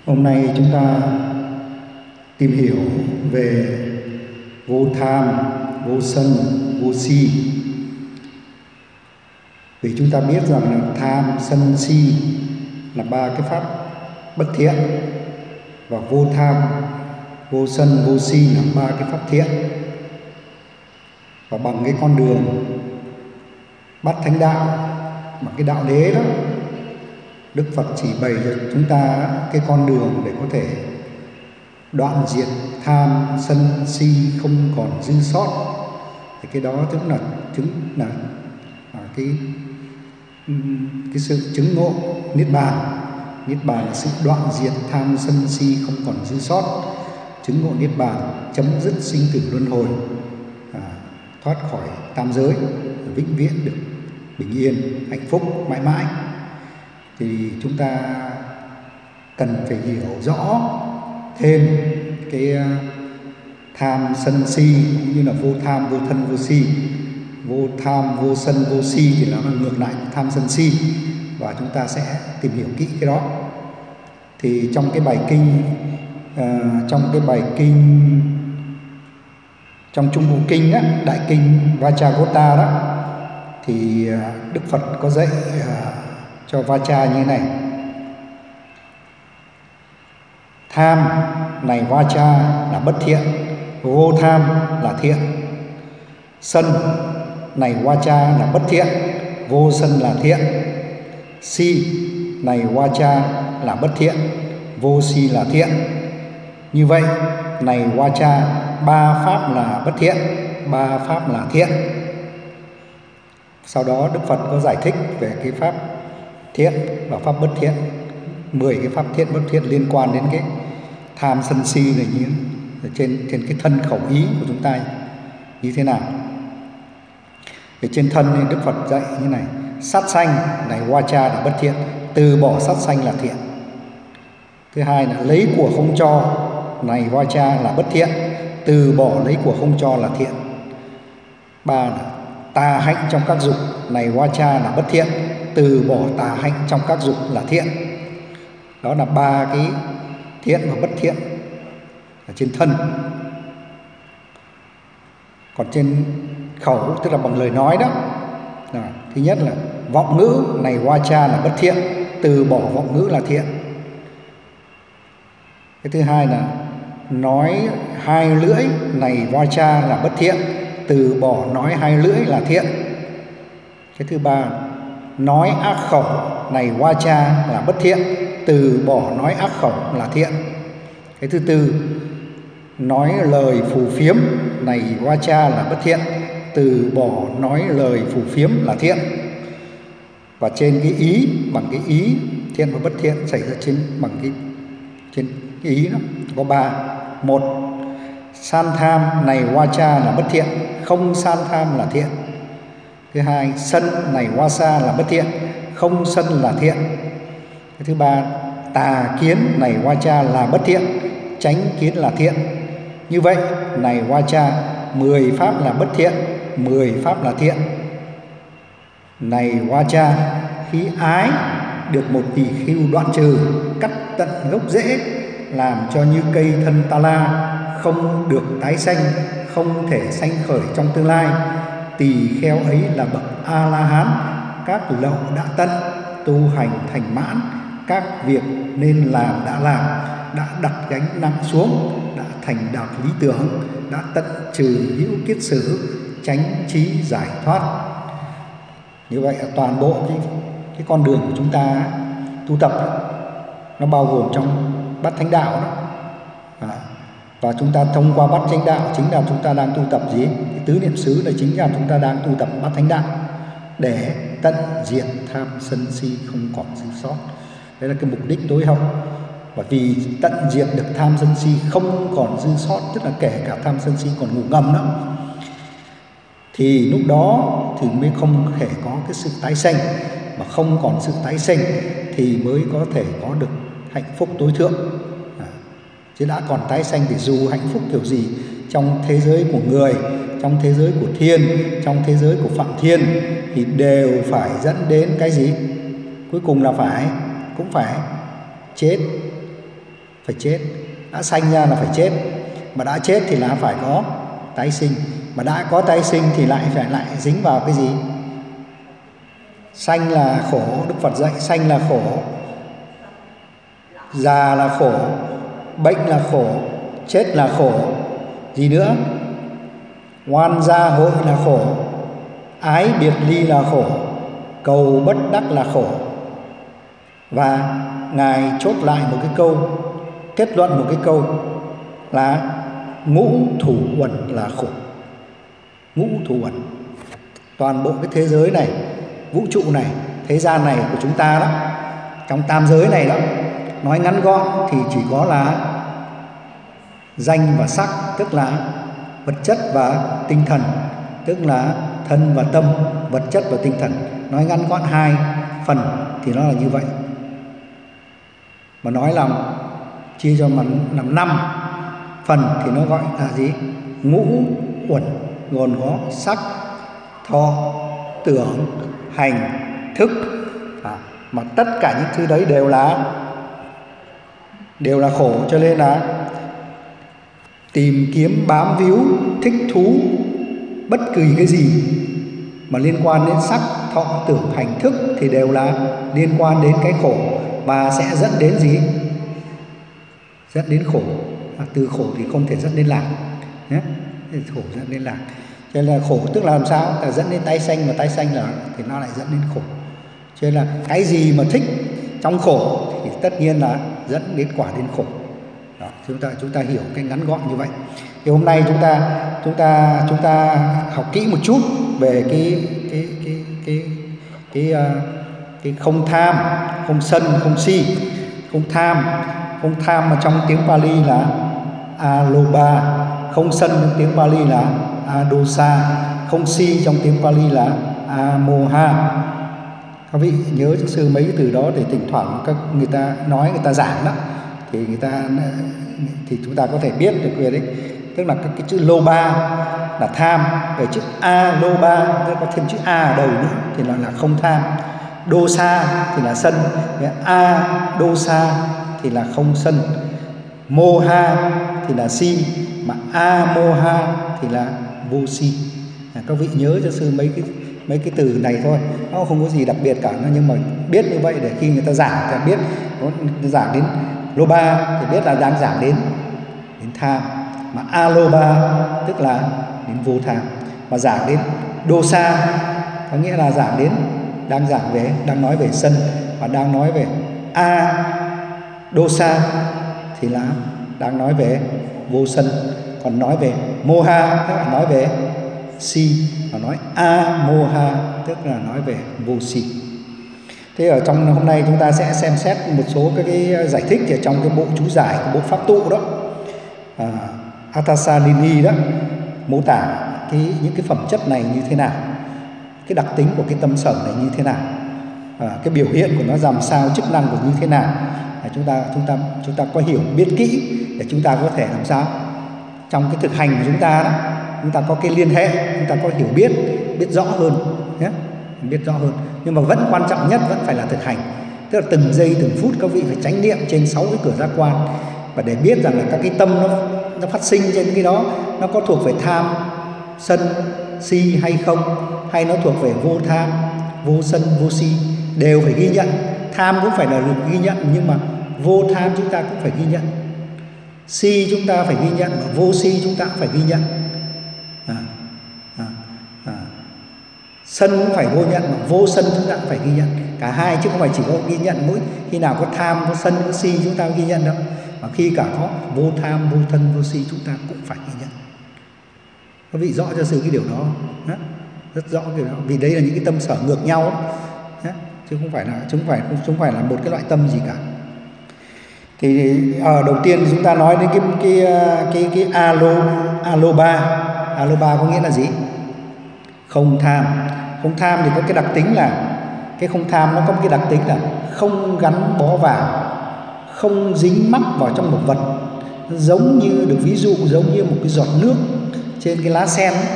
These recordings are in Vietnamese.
Hôm nay chúng ta tìm hiểu về vô tham, vô sân, vô si. Vì chúng ta biết rằng là tham, sân, si là ba cái pháp bất thiện, và vô tham, vô sân, vô si là ba cái pháp thiện. Và bằng cái con đường bát thánh đạo, bằng cái đạo đế đó, Đức Phật chỉ bày cho chúng ta cái con đường để có thể đoạn diệt tham, sân, si không còn dư sót. Thì cái đó chứng là cái sự chứng ngộ niết bàn. Niết bàn là sự đoạn diệt tham, sân, si không còn dư sót. Chứng ngộ niết bàn chấm dứt sinh tử luân hồi, thoát khỏi tam giới, vĩnh viễn được bình yên, hạnh phúc mãi mãi. Thì chúng ta cần phải hiểu rõ thêm cái tham, sân, si, cũng như là vô tham, vô thân, vô si. Vô tham, vô sân, vô si thì nó là ngược lại tham, sân, si, và chúng ta sẽ tìm hiểu kỹ cái đó. Thì trong cái bài kinh trong Trung Bộ Kinh đó, Đại kinh Vajragota đó, thì Đức Phật có dạy cho Vacha như thế này: tham này Vacha là bất thiện, vô tham là thiện. Sân này Vacha là bất thiện, vô sân là thiện. Si này Vacha là bất thiện, vô si là thiện. Như vậy này Vacha, ba pháp là bất thiện, ba pháp là thiện. Sau đó Đức Phật có giải thích về cái pháp thiện và pháp bất thiện, 10 cái pháp thiện bất thiện liên quan đến cái tham, sân, si này, như trên cái thân khẩu ý của chúng ta như thế nào. Về trên thân thì Đức Phật dạy như này: sát sanh này Vacha là bất thiện, từ bỏ sát sanh là thiện. Thứ hai là lấy của không cho này Vacha là bất thiện, từ bỏ lấy của không cho là thiện. Ba là tà hạnh trong các dục này Vacha là bất thiện, từ bỏ tà hạnh trong các dục là thiện. Đó là ba cái thiện và bất thiện ở trên thân. Còn trên khẩu, tức là bằng lời nói đó, thứ nhất là vọng ngữ này Vacha là bất thiện, từ bỏ vọng ngữ là thiện. Cái thứ hai là nói hai lưỡi này Vacha là bất thiện, từ bỏ nói hai lưỡi là thiện. Cái thứ ba, nói ác khẩu này Vacha là bất thiện, từ bỏ nói ác khẩu là thiện. Cái thứ tư, nói lời phù phiếm này Vacha là bất thiện, từ bỏ nói lời phù phiếm là thiện. Và trên cái ý, bằng cái ý thiện và bất thiện xảy ra trên cái ý đó có ba. Một, san tham này Vacha là bất thiện, không san tham là thiện. Thứ hai, sân này Vacha là bất thiện, không sân là thiện. Cái thứ ba, tà kiến này Vacha là bất thiện, chánh kiến là thiện. Như vậy này Vacha, 10 pháp là bất thiện, 10 pháp là thiện. Này Vacha, khi ái được một tỷ khưu đoạn trừ, cắt tận gốc rễ, làm cho như cây thân ta la, không được tái sanh, không thể sanh khởi trong tương lai. Tỳ kheo ấy là bậc A La Hán, các lậu đã tận, tu hành thành mãn, các việc nên làm đã làm, đã đặt gánh nặng xuống, đã thành đạt lý tưởng, đã tận trừ hữu kiết sử, chánh trí giải thoát. Như vậy toàn bộ cái con đường của chúng ta tu tập nó bao gồm trong bát thánh đạo đó. Và chúng ta thông qua bát chánh đạo chính là chúng ta đang tu tập gì? Cái tứ niệm xứ là chính là chúng ta đang tu tập bát thánh đạo để tận diệt tham, sân, si không còn dư sót. Đấy là cái mục đích tối hậu. Và vì tận diệt được tham, sân, si không còn dư sót, tức là kể cả tham, sân, si còn ngủ ngầm đó, thì lúc đó thì mới không thể có cái sự tái sanh. Mà không còn sự tái sanh thì mới có thể có được hạnh phúc tối thượng. Chứ đã còn tái sanh thì dù hạnh phúc kiểu gì trong thế giới của người, trong thế giới của thiên, trong thế giới của Phạm Thiên, thì đều phải dẫn đến cái gì? Cuối cùng là cũng phải chết. phải chết. Đã sanh ra là phải chết, mà đã chết thì là phải có tái sinh, mà đã có tái sinh thì lại dính vào cái gì? Sanh là khổ, Đức Phật dạy sanh là khổ, già là khổ, bệnh là khổ, chết là khổ, gì nữa? Oan gia hội là khổ, ái biệt ly là khổ, cầu bất đắc là khổ. Và Ngài chốt lại một cái câu, kết luận một cái câu là ngũ thủ uẩn là khổ. Ngũ thủ uẩn, toàn bộ cái thế giới này, vũ trụ này, thế gian này của chúng ta đó, trong tam giới này đó, nói ngắn gọn thì chỉ có là danh và sắc, tức là vật chất và tinh thần, tức là thân và tâm, vật chất và tinh thần. Nói ngắn gọn hai phần thì nó là như vậy. Mà nói là chia cho mà làm 5 phần thì nó gọi là gì? Ngũ uẩn, gồm có sắc, thọ, tưởng, hành, thức. Mà tất cả những thứ đấy đều là khổ, cho nên là tìm kiếm bám víu thích thú bất kỳ cái gì mà liên quan đến sắc, thọ, tưởng, hành, thức thì đều là liên quan đến cái khổ, và sẽ dẫn đến gì? Dẫn đến khổ. Từ khổ thì không thể dẫn đến lạc nhé. Khổ dẫn đến lạc, cho nên là khổ tức là làm sao? Là dẫn đến tái sanh, và tái sanh là thì nó lại dẫn đến khổ. Cho nên là cái gì mà thích trong khổ thì tất nhiên là dẫn đến quả đến khổ. Đó, chúng ta hiểu cái ngắn gọn như vậy. Thì hôm nay chúng ta học kỹ một chút về cái không tham, không sân, không si. Không tham mà trong tiếng Pali là alobha, không sân trong tiếng Pali là adosa, không si trong tiếng Pali là amoha. Các vị nhớ cho sư mấy cái từ đó để thỉnh thoảng các người ta nói, người ta giảng đó thì chúng ta có thể biết được về đấy. Tức là cái chữ lobha là tham, về chữ alobha có thêm chữ a ở đầu nữa thì là không tham. Dosa thì là sân, adosa thì là không sân. Moha thì là si, mà amoha thì là vô si. Các vị nhớ cho sư mấy cái từ này thôi, nó không có gì đặc biệt cả, nhưng mà biết như vậy để khi người ta giảng thì biết, nó giảng đến lobha thì biết là đang giảng đến tham, mà alobha tức là đến vô tham, mà giảng đến dosa có nghĩa là đang nói về sân, và đang nói về dosa thì là đang nói về vô sân, còn nói về moha tức là nói về si, và nói amoha tức là nói về vô si. Thế ở trong hôm nay chúng ta sẽ xem xét một số các cái giải thích ở trong cái bộ chú giải của bộ pháp tụ đó, Atasalini đó, mô tả những cái phẩm chất này như thế nào, cái đặc tính của cái tâm sở này như thế nào, cái biểu hiện của nó làm sao, chức năng của như thế nào. Chúng ta có hiểu biết kỹ để chúng ta có thể làm sao trong cái thực hành của chúng ta đó, chúng ta có cái liên hệ, chúng ta có hiểu biết rõ hơn nhé, biết rõ hơn. Nhưng mà vẫn quan trọng nhất vẫn phải là thực hành, tức là từng giây từng phút các vị phải chánh niệm trên 6 cái cửa giác quan, và để biết rằng là các cái tâm nó phát sinh trên cái đó nó có thuộc về tham, sân, si hay không, hay nó thuộc về vô tham, vô sân, vô si, đều phải ghi nhận. Tham cũng phải là được ghi nhận, nhưng mà vô tham chúng ta cũng phải ghi nhận. Si chúng ta phải ghi nhận, mà vô si chúng ta cũng phải ghi nhận. Sân cũng phải vô nhận, mà vô sân chúng ta cũng phải ghi nhận. Cả hai, chứ không phải chỉ có ghi nhận mỗi khi nào có tham, có sân, có si chúng ta ghi nhận đâu, mà khi cả có vô tham, vô thân, vô si chúng ta cũng phải ghi nhận. Các vị rõ cho sư cái điều đó, rất rõ cái điều đó, vì đây là những cái tâm sở ngược nhau đó, chứ không phải là một cái loại tâm gì cả. Thì đầu tiên chúng ta nói đến cái alobha có nghĩa là gì? Không tham. Không tham thì có cái đặc tính là cái không tham nó có một cái đặc tính là không gắn bó vào, không dính mắc vào trong một vật, giống như được ví dụ giống như một cái giọt nước trên cái lá sen ấy.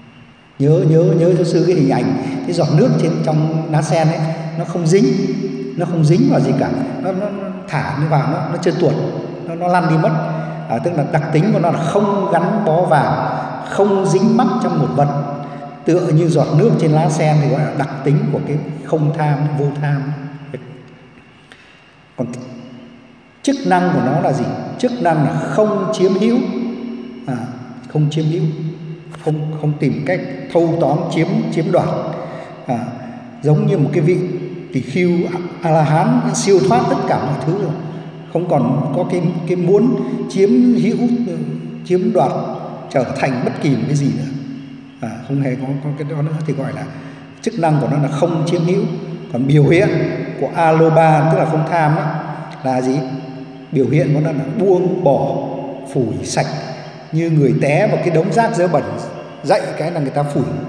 Nhớ cho sư cái hình ảnh cái giọt nước trong lá sen ấy, nó không dính, nó không dính vào gì cả, nó thả nó vào nó trơn tuột, nó lăn đi mất. Tức là đặc tính của nó là không gắn bó vào, không dính mắc trong một vật, tựa như giọt nước trên lá sen, thì gọi là đặc tính của cái không tham, vô tham. Còn chức năng của nó là gì? Chức năng là không chiếm hữu, không chiếm hữu, không tìm cách thâu tóm chiếm đoạt. Giống như một cái vị tỳ khưu A-la-hán siêu thoát tất cả mọi thứ rồi, không còn có cái muốn chiếm hữu, chiếm đoạt, trở thành bất kỳ một cái gì nữa, không hề có cái đó nữa, thì gọi là chức năng của nó là không chiếm hữu. Còn biểu hiện của aloba, tức là không tham đó, là gì? Biểu hiện của nó là buông bỏ, phủi sạch, như người té vào cái đống rác dơ bẩn, dậy cái là người ta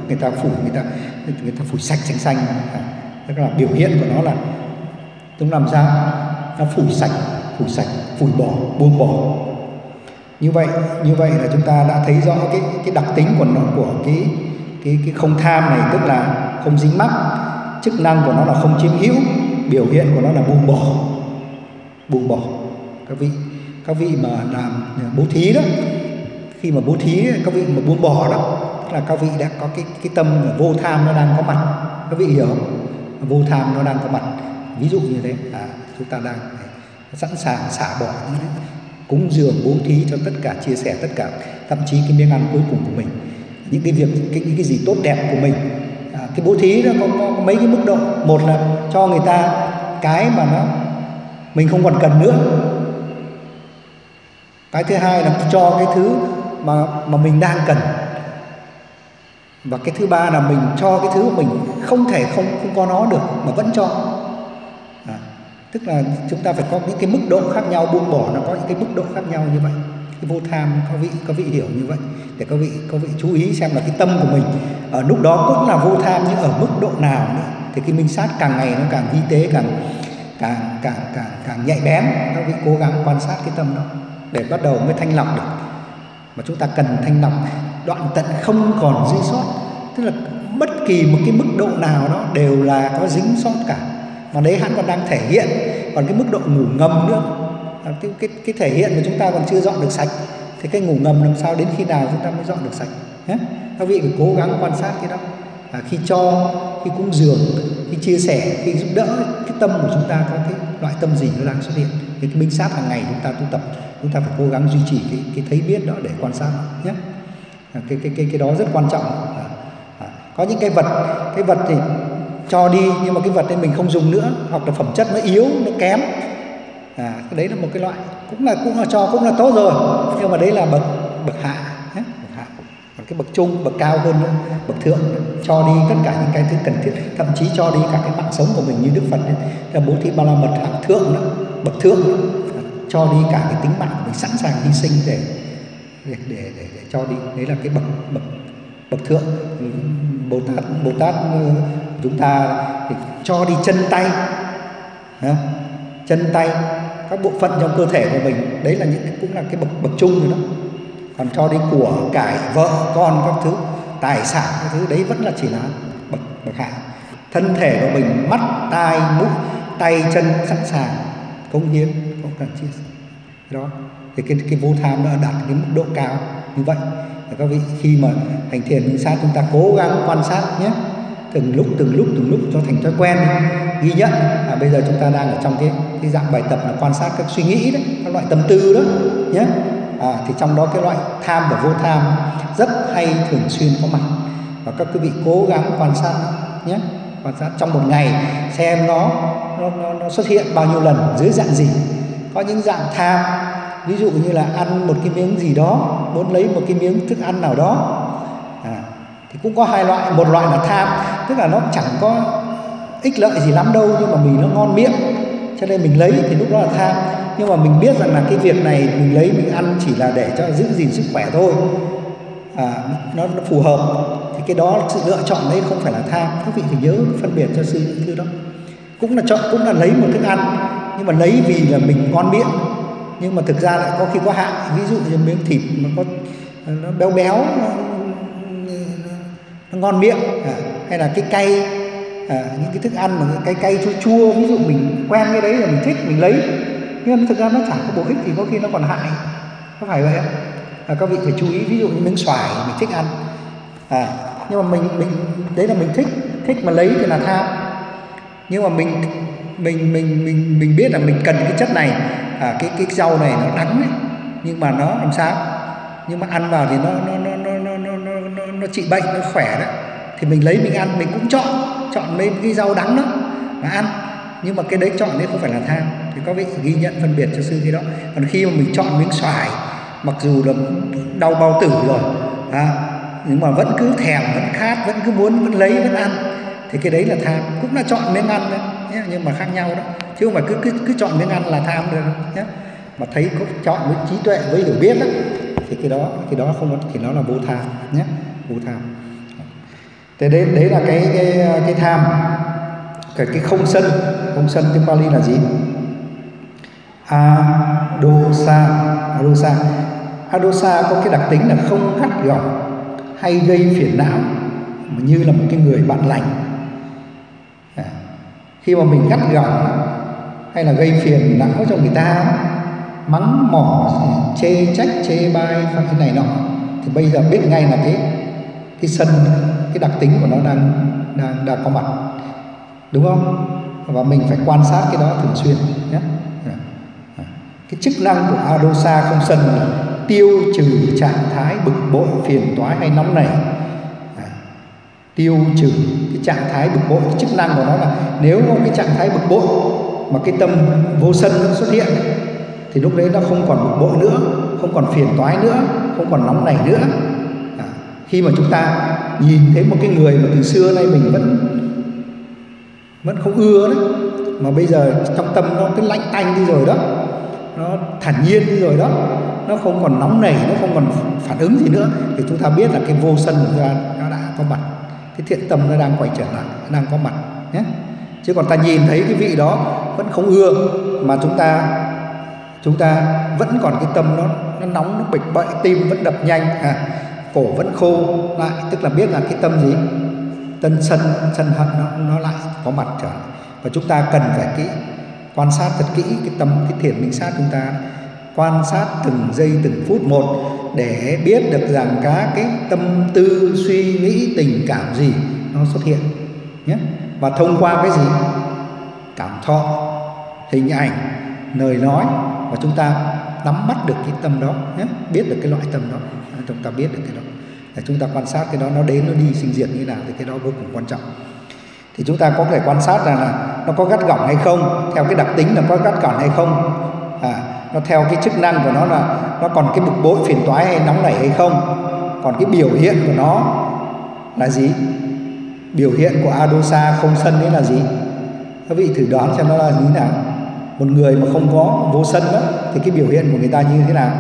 phủi sạch xanh xanh. Tức là biểu hiện của nó là chúng làm sao? Nó phủi sạch, phủi bỏ, buông bỏ. Như vậy là chúng ta đã thấy rõ cái đặc tính của nó, của cái không tham này, tức là không dính mắc. Chức năng của nó là không chiếm hữu, biểu hiện của nó là buông bỏ. Các vị mà làm bố thí đó, khi mà bố thí các vị mà buông bỏ đó, tức là các vị đã có cái tâm vô tham nó đang có mặt. Các vị hiểu không? Vô tham nó đang có mặt. Ví dụ như thế, chúng ta đang sẵn sàng xả bỏ cúng dường, bố thí cho tất cả, chia sẻ tất cả, thậm chí cái miếng ăn cuối cùng của mình, những cái việc, những cái gì tốt đẹp của mình. Cái bố thí nó có mấy cái mức độ. Một là cho người ta cái mà mình không còn cần nữa. Cái thứ hai là cho cái thứ mà mình đang cần. Và cái thứ ba là mình cho cái thứ mà mình không có nó được mà vẫn cho. Tức là chúng ta phải có những cái mức độ khác nhau, buông bỏ nó có những cái mức độ khác nhau như vậy. Cái vô tham các vị hiểu như vậy, để các vị chú ý xem là cái tâm của mình ở lúc đó cũng là vô tham, nhưng ở mức độ nào nữa. Thì cái minh sát càng ngày nó càng vi tế, càng nhạy bén. Các vị cố gắng quan sát cái tâm đó để bắt đầu mới thanh lọc được. Mà chúng ta cần thanh lọc đoạn tận không còn dư sót, tức là bất kỳ một cái mức độ nào đó đều là có dính sót cả. Mà đấy hắn còn đang thể hiện. Còn cái mức độ ngủ ngầm nữa, cái thể hiện mà chúng ta còn chưa dọn được sạch, thì cái ngủ ngầm làm sao đến khi nào chúng ta mới dọn được sạch nhé? Các vị phải cố gắng quan sát cái đó. Khi cho, khi cúng dường, khi chia sẻ, khi giúp đỡ, cái tâm của chúng ta có cái loại tâm gì nó đang xuất hiện. Thì cái minh sát hàng ngày chúng ta tu tập, chúng ta phải cố gắng duy trì cái thấy biết đó để quan sát nhé. Cái đó rất quan trọng. Có những cái vật thì cho đi, nhưng mà cái vật ấy mình không dùng nữa, hoặc là phẩm chất nó yếu, nó kém. Cái đấy là một cái loại cũng là cho, cũng là tốt rồi, nhưng mà đấy là bậc hạ. Còn cái bậc trung, bậc cao hơn nữa, bậc thượng, cho đi tất cả những cái thứ cần thiết, thậm chí cho đi cả cái mạng sống của mình, như Đức Phật là bố thí ba la mật hạng thượng đó, bậc thượng đó, cho đi cả cái tính mạng của mình, sẵn sàng hy sinh để cho đi. Đấy là cái bậc thượng. Bồ Tát chúng ta thì cho đi chân tay, các bộ phận trong cơ thể của mình, đấy là cũng là cái bậc trung rồi đó. Còn cho đi của cải, vợ con, các thứ tài sản, các thứ đấy vẫn là chỉ là bậc hạ. Thân thể của mình, mắt, tai, mũi, tay, chân sẵn sàng cống hiến, không cần chia sẻ đó. Thì cái vô tham nó đạt cái mức độ cao như vậy. Và các vị khi mà hành thiền minh sát, chúng ta cố gắng quan sát nhé, từng lúc cho thành thói quen đi. Ghi nhận bây giờ chúng ta đang ở trong cái dạng bài tập là quan sát các suy nghĩ đấy, các loại tâm tư đó nhé. Thì trong đó cái loại tham và vô tham rất hay thường xuyên có mặt, và các quý vị cố gắng quan sát nhé. Quan sát trong một ngày xem nó xuất hiện bao nhiêu lần, dưới dạng gì. Có những dạng tham, ví dụ như là ăn một cái miếng gì đó, muốn lấy một cái miếng thức ăn nào đó, thì cũng có hai loại. Một loại là tham, tức là nó chẳng có ích lợi gì lắm đâu, nhưng mà mình nó ngon miệng cho nên mình lấy, thì lúc đó là tham. Nhưng mà mình biết rằng là cái việc này mình lấy, mình ăn chỉ là để cho giữ gìn sức khỏe thôi, nó phù hợp, thì cái đó, sự lựa chọn đấy không phải là tham. Các vị phải nhớ phân biệt cho sư những thứ đó. Cũng là lấy một thức ăn, nhưng mà lấy vì là mình ngon miệng, nhưng mà thực ra lại có khi có hại. Ví dụ như miếng thịt nó béo, nó ngon miệng, hay là cái cay những cái thức ăn mà cái cay chua chua, ví dụ mình quen cái đấy là mình thích mình lấy, nhưng thực ra nó chẳng có bổ ích thì có khi nó còn hại, có phải vậy không? Các vị phải chú ý, ví dụ như miếng xoài mình thích ăn, nhưng mà mình đấy là mình thích mà lấy thì là tham. Nhưng mà mình biết là mình cần cái chất này, cái rau này nó đắng đấy, nhưng mà nó làm sao, nhưng mà ăn vào thì nó trị bệnh, nó khỏe đấy, thì mình lấy mình ăn, mình cũng chọn mấy cái rau đắng đó mà ăn, nhưng mà cái đấy chọn đấy không phải là tham. Thì các vị ghi nhận phân biệt cho sư cái đó. Còn khi mà mình chọn miếng xoài, mặc dù là đau bao tử rồi, nhưng mà vẫn cứ thèm, vẫn khát, vẫn cứ muốn, vẫn lấy, vẫn ăn, thì cái đấy là tham, cũng là chọn miếng ăn đấy nhé, nhưng mà khác nhau đó, chứ không phải cứ chọn miếng ăn là tham được nhé. Mà thấy có chọn với trí tuệ, với hiểu biết đó, thì cái đó không có, thì nó là vô tham nhé, vô tham. Thế đấy là cái tham. Cái không sân tiếng Pali là gì? Adosa có cái đặc tính là không gắt gỏng hay gây phiền não, như là một cái người bạn lành. Khi mà mình gắt gỏng hay là gây phiền não cho người ta, mắng mỏ, chê trách, chê bai phải cái này nọ, thì bây giờ biết ngay là cái sân, cái đặc tính của nó đang có mặt, đúng không? Và mình phải quan sát cái đó thường xuyên nhé. Cái chức năng của Adosa không sân là tiêu trừ trạng thái bực bội, phiền toái hay nóng nảy. Tiêu trừ cái trạng thái bực bội, cái chức năng của nó là nếu có cái trạng thái bực bội mà cái tâm vô sân nó xuất hiện, thì lúc đấy nó không còn bực bội nữa, không còn phiền toái nữa, không còn nóng nảy nữa. Khi mà chúng ta nhìn thấy một cái người mà từ xưa nay mình vẫn không ưa đấy, mà bây giờ trong tâm nó cái lạnh tanh đi rồi đó, nó thản nhiên đi rồi đó, nó không còn nóng nảy, nó không còn phản ứng gì nữa, thì chúng ta biết là cái vô sân của chúng ta nó đã có mặt, cái thiện tâm nó đang quay trở lại, nó đang có mặt nhé. Chứ còn ta nhìn thấy cái vị đó vẫn không ưa, mà chúng ta vẫn còn cái tâm nó nóng, nó bịch bậy, tim vẫn đập nhanh, cổ vẫn khô lại, tức là biết là cái tâm gì, tân sân hận nó lại có mặt trở lại. Và chúng ta cần phải quan sát thật kỹ cái tâm, cái thiền minh sát, chúng ta quan sát từng giây từng phút một để biết được rằng các cái tâm tư suy nghĩ tình cảm gì nó xuất hiện nhé. Và thông qua cái gì, cảm thọ, hình ảnh, lời nói, và chúng ta nắm bắt được cái tâm đó nhé, biết được cái loại tâm đó, chúng ta biết được cái đó, để chúng ta quan sát cái đó, nó đến nó đi sinh diệt như thế nào, thì cái đó vô cùng quan trọng. Thì chúng ta có thể quan sát rằng là nó có gắt gỏng hay không, theo cái đặc tính là có gắt gỏng hay không, nó theo cái chức năng của nó là nó còn cái bực bội, phiền toái hay nóng nảy hay không. Còn cái biểu hiện của nó là gì, biểu hiện của Adosa không sân đấy là gì? Các vị thử đoán xem nó là như thế nào. Một người mà không có vô sân đó, thì cái biểu hiện của người ta như thế nào?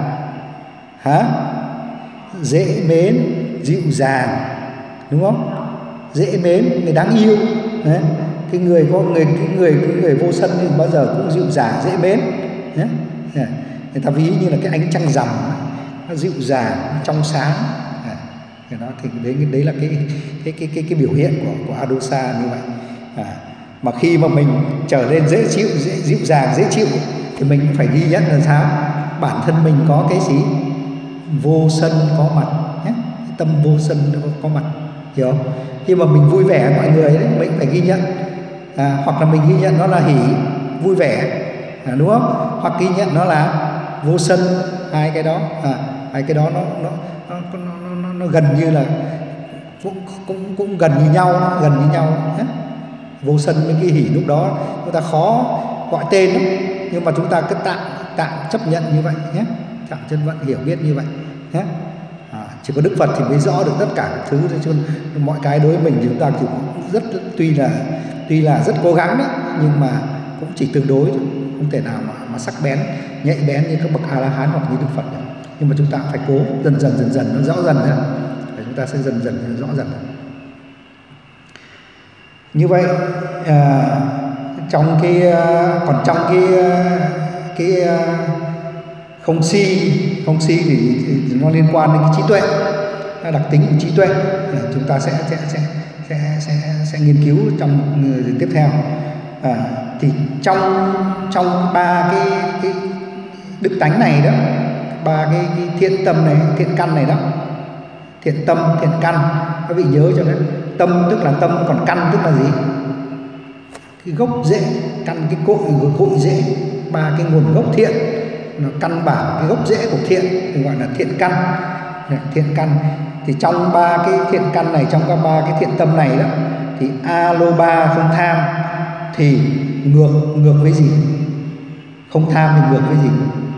Dễ mến, dịu dàng, đúng không? Dễ mến, người đáng yêu. Đấy. Cái người vô sân thì bao giờ cũng dịu dàng, dễ mến. Đấy. Người ta ví như là cái ánh trăng rằm, nó dịu dàng, trong sáng. Thì đấy là cái biểu hiện của Adosa như vậy. Mà khi mà mình trở nên dịu dàng, dễ chịu, thì mình cũng phải ghi nhận là sao? Bản thân mình có cái gì? Vô sân có mặt nhé. Tâm vô sân có mặt, hiểu không? Khi mà mình vui vẻ mọi người đấy, mình phải ghi nhận, hoặc là mình ghi nhận nó là hỉ, vui vẻ, đúng không? Hoặc ghi nhận nó là vô sân. Hai cái đó nó gần như là cũng gần như nhau, nó gần như nhau nhé. Vô sân với cái hỉ lúc đó chúng ta khó gọi tên lắm, nhưng mà chúng ta cứ tạm chấp nhận như vậy nhé, tạm chân vận hiểu biết như vậy nhé. Chỉ có Đức Phật thì mới rõ được tất cả các thứ, chứ mọi cái đối với mình thì chúng ta cũng tuy là rất cố gắng đấy, nhưng mà cũng chỉ tương đối thôi, không thể nào mà sắc bén, nhạy bén như các bậc A La Hán hoặc như Đức Phật được. Nhưng mà chúng ta phải cố dần dần nó rõ dần ra, để chúng ta sẽ dần rõ dần. Như vậy trong cái không si thì nó liên quan đến cái trí tuệ, đặc tính của trí tuệ. Chúng ta sẽ nghiên cứu trong tiếp theo. Thì trong ba cái đức tánh này đó, ba cái thiện tâm này, thiện căn này đó, thiện tâm, thiện căn, các vị nhớ cho đấy. Tâm tức là tâm, còn căn tức là gì? Cái gốc rễ, căn, cái cội rễ, ba cái nguồn gốc thiện, nó căn bản cái gốc rễ của thiện thì gọi là thiện căn. Thiện căn thì trong ba cái thiện căn này, trong các ba cái thiện tâm này đó, thì aloba không tham thì ngược với gì? Không tham thì ngược với gì?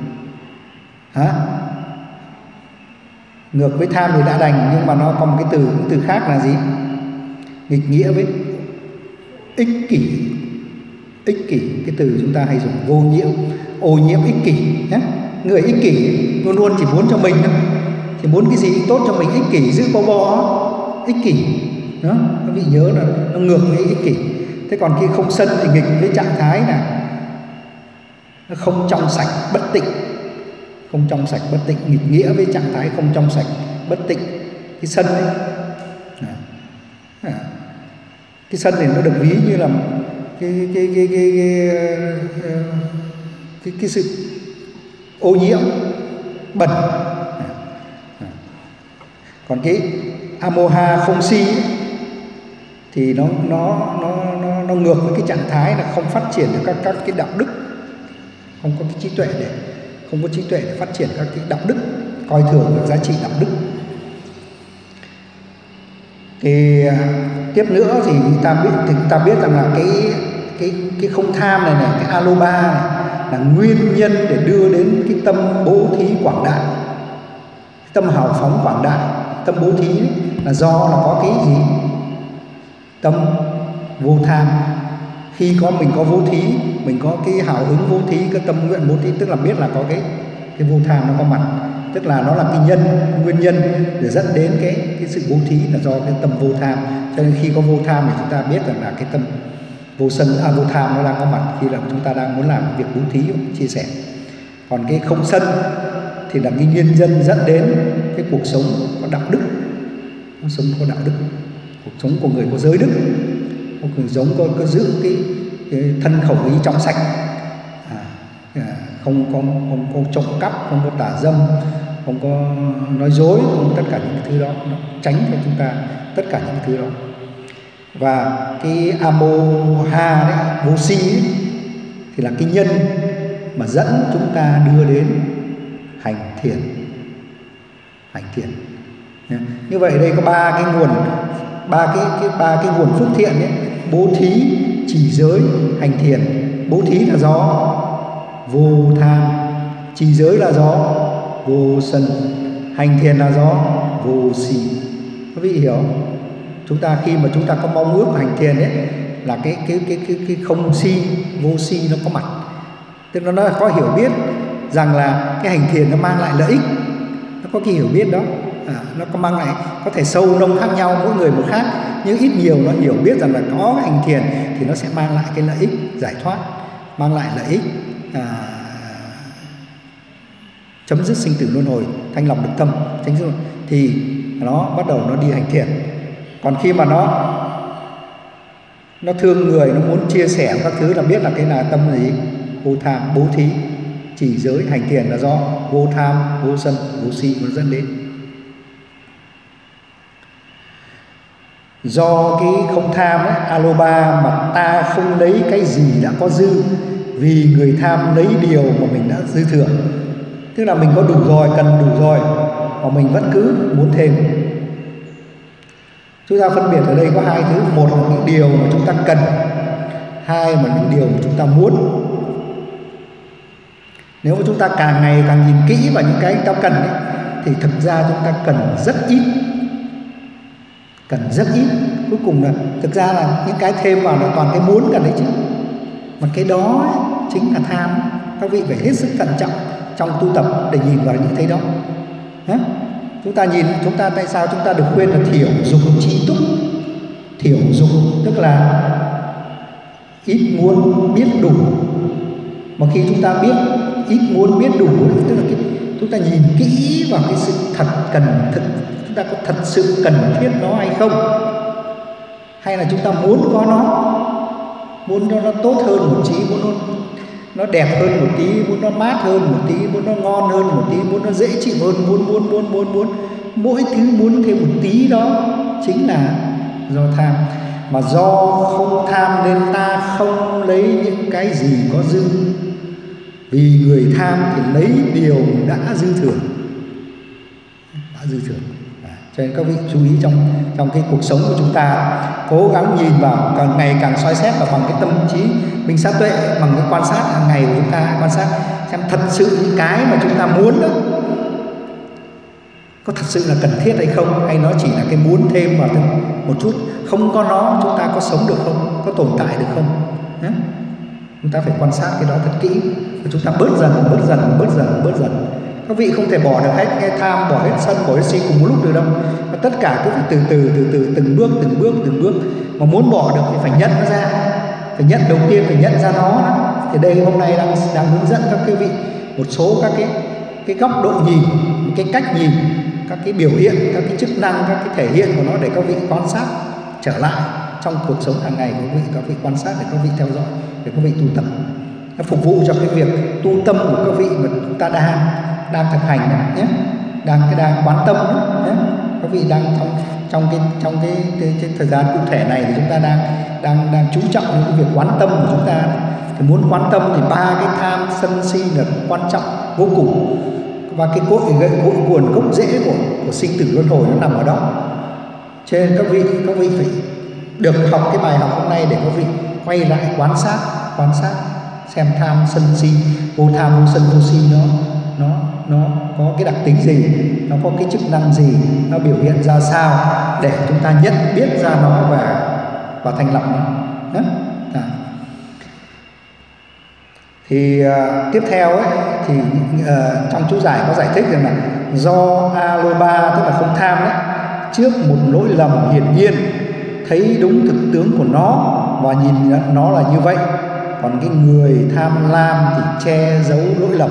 Ngược với tham thì đã đành, nhưng mà nó có một cái từ khác là gì? Nghịch nghĩa với ích kỷ. Ích kỷ, cái từ chúng ta hay dùng vô nhiễm, ô nhiễm, ích kỷ nhé. Người ích kỷ luôn luôn chỉ muốn cho mình thôi, chỉ muốn cái gì tốt cho mình, ích kỷ, giữ bo ích kỷ đó. Các vị nhớ là nó ngược với ích kỷ. Thế còn khi không sân thì nghịch với trạng thái là nó không trong sạch, bất tịnh. Không trong sạch, bất tịnh, nghịch nghĩa với trạng thái không trong sạch, bất tịnh. Cái sân ấy, cái sân này nó được ví như là cái sự ô nhiễm, bẩn. Còn cái amoha không si ấy, thì nó ngược với cái trạng thái là không phát triển được các cái đạo đức, không có cái trí tuệ để phát triển các cái đạo đức, coi thường các giá trị đạo đức. Thì tiếp nữa thì ta biết rằng là cái không tham này, cái aloba này là nguyên nhân để đưa đến cái tâm bố thí quảng đại, tâm hào phóng quảng đại. Tâm bố thí ấy, là do là có cái gì? Tâm vô tham. Khi mình có vô thí, mình có cái hào hứng vô thí, cái tâm nguyện bố thí, tức là biết là có cái vô tham nó có mặt, tức là nó là cái nguyên nhân để dẫn đến cái sự bố thí là do cái tâm vô tham. Cho nên khi có vô tham thì chúng ta biết rằng là cái tâm vô sân, vô tham nó đang có mặt khi là chúng ta đang muốn làm việc bố thí, chia sẻ. Còn cái không sân thì là cái nguyên nhân dẫn đến cái cuộc sống có đạo đức, cuộc sống có đạo đức, cuộc sống của người có giới đức, cuộc sống có giữ cái thân khẩu ý trong sạch, không có trộm cắp, không có tà dâm, không có nói dối, không tất cả những thứ đó, nó tránh cho chúng ta tất cả những thứ đó. Và cái amoha đấy, vô si ấy, thì là cái nhân mà dẫn chúng ta đưa đến hành thiền. Như vậy đây có ba cái nguồn phước thiện ấy: bố thí, trì giới, hành thiền. Bố thí là do vô tham, trì giới là do vô sân, hành thiền là do vô si. Các vị hiểu? Chúng ta khi mà chúng ta có mong ước hành thiền ấy là cái không si, vô si nó có mặt. Tức là nó có hiểu biết rằng là cái hành thiền nó mang lại lợi ích, nó có cái hiểu biết đó. Nó có mang lại, có thể sâu nông khác nhau, mỗi người một khác, nhưng ít nhiều nó hiểu biết rằng là có hành thiền thì nó sẽ mang lại cái lợi ích giải thoát, mang lại lợi ích chấm dứt sinh tử luân hồi, thanh lọc được tâm, thì nó bắt đầu nó đi hành thiền. Còn khi mà nó thương người, nó muốn chia sẻ các thứ là biết là cái là tâm gì? Vô tham, bố thí, trì giới, hành thiền là do vô tham, vô sân, vô si nó dẫn đến. Do cái không tham ấy, aloba, mà ta không lấy cái gì đã có dư, vì người tham lấy điều mà mình đã dư thừa. Tức là mình có đủ rồi, cần đủ rồi, mà mình vẫn cứ muốn thêm. Chúng ta phân biệt ở đây có hai thứ: một là những điều mà chúng ta cần, hai là những điều mà chúng ta muốn. Nếu mà chúng ta càng ngày càng nhìn kỹ vào những cái ta cần ấy, thì thực ra chúng ta cần rất ít. Cuối cùng là thực ra là những cái thêm vào là toàn cái muốn cần đấy chứ. Mà cái đó ấy, chính là tham. Các vị phải hết sức thận trọng trong tu tập để nhìn vào những cái đó. Chúng ta tại sao chúng ta được khuyên là thiểu dục chi túc? Thiểu dục tức là ít muốn, biết đủ. Mà khi chúng ta biết ít muốn, biết đủ, tức là chúng ta nhìn kỹ vào cái sự thật cần thực, chúng ta có thật sự cần thiết nó hay không. hay là chúng ta muốn có muốn nó tốt hơn một tí, muốn nó đẹp hơn một tí, muốn nó mát hơn một tí, muốn nó ngon hơn một tí, muốn nó dễ chịu hơn, muốn mỗi thứ muốn thêm một tí, đó chính là do tham. Mà do không tham nên ta không lấy những cái gì có dư, vì người tham thì lấy điều đã dư thừa. Cho nên các vị chú ý trong cái cuộc sống của chúng ta, cố gắng nhìn vào, càng ngày càng soi xét vào bằng cái tâm trí minh sát tuệ, bằng cái quan sát hàng ngày của chúng ta, quan sát xem thật sự những cái mà chúng ta muốn đó có thật sự là cần thiết hay không, hay nó chỉ là cái muốn thêm vào một chút. Không có nó chúng ta có sống được không, có tồn tại được không? Chúng ta phải quan sát cái đó thật kỹ, và chúng ta bớt dần. Các vị không thể bỏ được hết cái tham, bỏ hết sân, bỏ hết si cùng một lúc được đâu. Và tất cả cứ phải từ từ, từng bước. Mà muốn bỏ được thì phải nhận nó ra, phải nhận đầu tiên, phải nhận ra nó đó. Thì đây hôm nay đang hướng dẫn các quý vị một số các cái góc độ nhìn, cái cách nhìn, các cái biểu hiện, các cái chức năng, các cái thể hiện của nó để các vị quan sát trở lại trong cuộc sống hàng ngày của các vị quan sát để các vị theo dõi, để các vị tu tập, nó phục vụ cho cái việc tu tâm của các vị mà chúng ta đang thực hành nhé, đang quán tâm nhé. Các vị đang trong cái thời gian cụ thể này thì chúng ta đang chú trọng đến cái việc quán tâm của chúng ta. Thì muốn quán tâm thì ba cái tham sân si là quan trọng vô cùng, và cái cội nguồn gốc rễ của sinh tử luân hồi nó nằm ở đó. Cho nên các vị phải được học cái bài học hôm nay để các vị quay lại quan sát xem tham sân si, vô tham vô sân vô si nó có cái đặc tính gì, nó có cái chức năng gì, nó biểu hiện ra sao để chúng ta nhận biết ra nó và thanh lọc nó. Thì tiếp theo ấy, thì trong chú giải có giải thích rằng là do aloba, tức là không tham đấy, trước một lỗi lầm hiển nhiên thấy đúng thực tướng của nó và nhìn nhận nó là như vậy, còn cái người tham lam thì che giấu lỗi lầm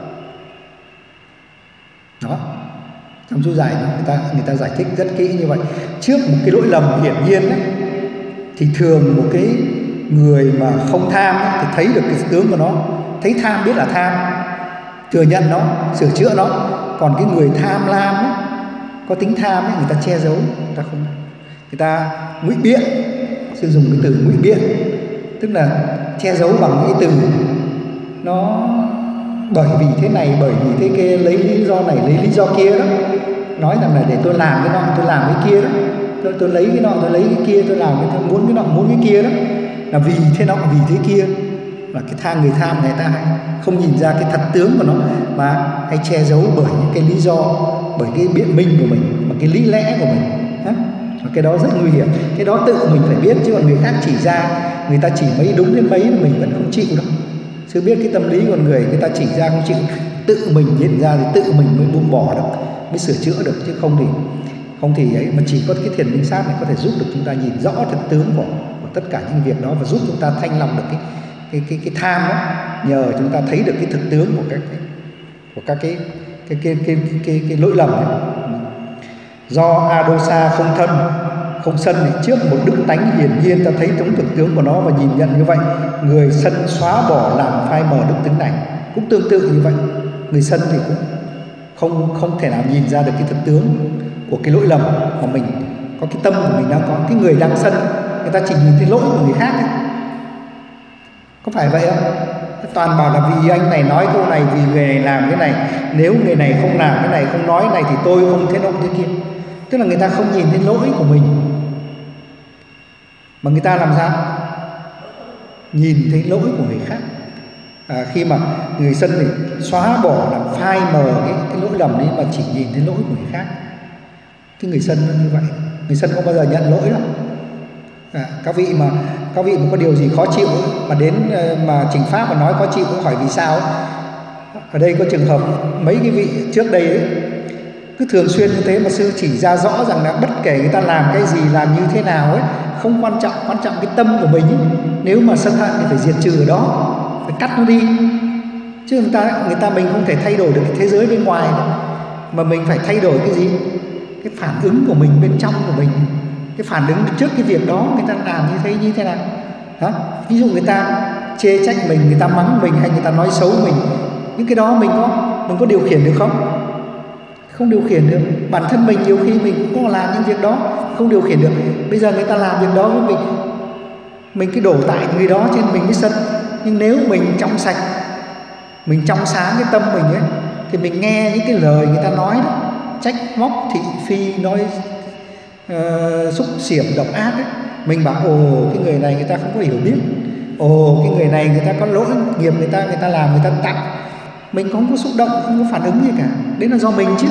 đó. Trong chú giải người ta giải thích rất kỹ như vậy. Trước một cái lỗi lầm hiển nhiên ấy, thì thường một cái người mà không tham ấy, thì thấy được cái tướng của nó, thấy tham biết là tham, thừa nhận nó, sửa chữa nó. Còn cái người tham lam ấy, có tính tham ấy, người ta che giấu, người ta ngụy biện, sử dụng cái từ ngụy biện, tức là che giấu bằng cái từ nó bởi vì thế này, bởi vì thế kia, lấy lý do này, lấy lý do kia đó, nói rằng là để tôi làm cái nọ, tôi làm cái kia đó, tôi lấy cái nọ, tôi lấy cái kia, tôi làm tôi muốn cái nọ, muốn cái kia đó, là vì thế nọ, vì thế kia. Là cái người tham người ta hay không nhìn ra cái thật tướng của nó, mà hay che giấu bởi những cái lý do, bởi cái biện minh của mình, bằng cái lý lẽ của mình. Và cái đó rất nguy hiểm. Cái đó tự mình phải biết, chứ còn người khác chỉ ra, người ta chỉ mấy đúng đến mấy mình vẫn không chịu đâu. Sư biết cái tâm lý con người ta chỉ ra không chịu, tự mình nhận ra thì tự mình mới buông bỏ được, mới sửa chữa được, chứ không thì ấy. Mà chỉ có cái thiền minh sát này có thể giúp được chúng ta nhìn rõ thực tướng của tất cả những việc đó, và giúp chúng ta thanh lọc được cái tham đó, nhờ chúng ta thấy được cái thực tướng của các cái lỗi lầm này. Do adosa không thân không sân thì trước một đức tánh hiển nhiên ta thấy đúng thực tướng của nó và nhìn nhận như vậy, người sân xóa bỏ làm phai mờ đức tính này. Cũng tương tự như vậy, người sân thì cũng không thể nào nhìn ra được cái thực tướng của cái lỗi lầm mà mình có, cái tâm của mình đang có. Cái người đang sân, người ta chỉ nhìn thấy lỗi của người khác ấy. Có phải vậy không? Toàn bảo là vì anh này nói câu này, vì người này làm cái này, nếu người này không làm cái này, không nói cái này thì tôi không thế nọ thế kia. Tức là người ta không nhìn thấy lỗi của mình, mà người ta làm sao? Nhìn thấy lỗi của người khác. Khi mà người sân thì xóa bỏ, làm phai mờ cái lỗi lầm đấy, mà chỉ nhìn thấy lỗi của người khác. Cái người sân như vậy, người sân không bao giờ nhận lỗi đâu. Các vị mà có điều gì khó chịu mà đến mà trình pháp mà nói khó chịu, hỏi vì sao. Ở đây có trường hợp mấy cái vị trước đây ấy, cứ thường xuyên như thế, mà sư chỉ ra rõ rằng là bất kể người ta làm cái gì, làm như thế nào ấy, không quan trọng cái tâm của mình ấy. Nếu mà sân hận thì phải diệt trừ ở đó, phải cắt nó đi. Chứ người ta mình không thể thay đổi được cái thế giới bên ngoài đâu, mà mình phải thay đổi cái gì? Cái phản ứng của mình bên trong của mình. cái phản ứng trước cái việc đó người ta làm như thế nào. Hả? Ví dụ người ta chê trách mình, người ta mắng mình, hay người ta nói xấu mình, những cái đó mình có điều khiển được không? Không điều khiển được. Bản thân mình nhiều khi mình cũng có làm những việc đó, không điều khiển được. Bây giờ người ta làm việc đó với mình cứ đổ tại người đó trên mình mới sân. Nhưng nếu mình trong sạch, mình trong sáng cái tâm mình ấy, thì mình nghe những cái lời người ta nói đó, trách móc thị phi, nói xúc xỉm độc ác ấy, mình bảo ồ cái người này người ta không có hiểu biết, ồ cái người này người ta có lỗi nghiệp, người ta làm, người ta tặng, mình không có xúc động, không có phản ứng gì cả. Đấy là do mình chứ.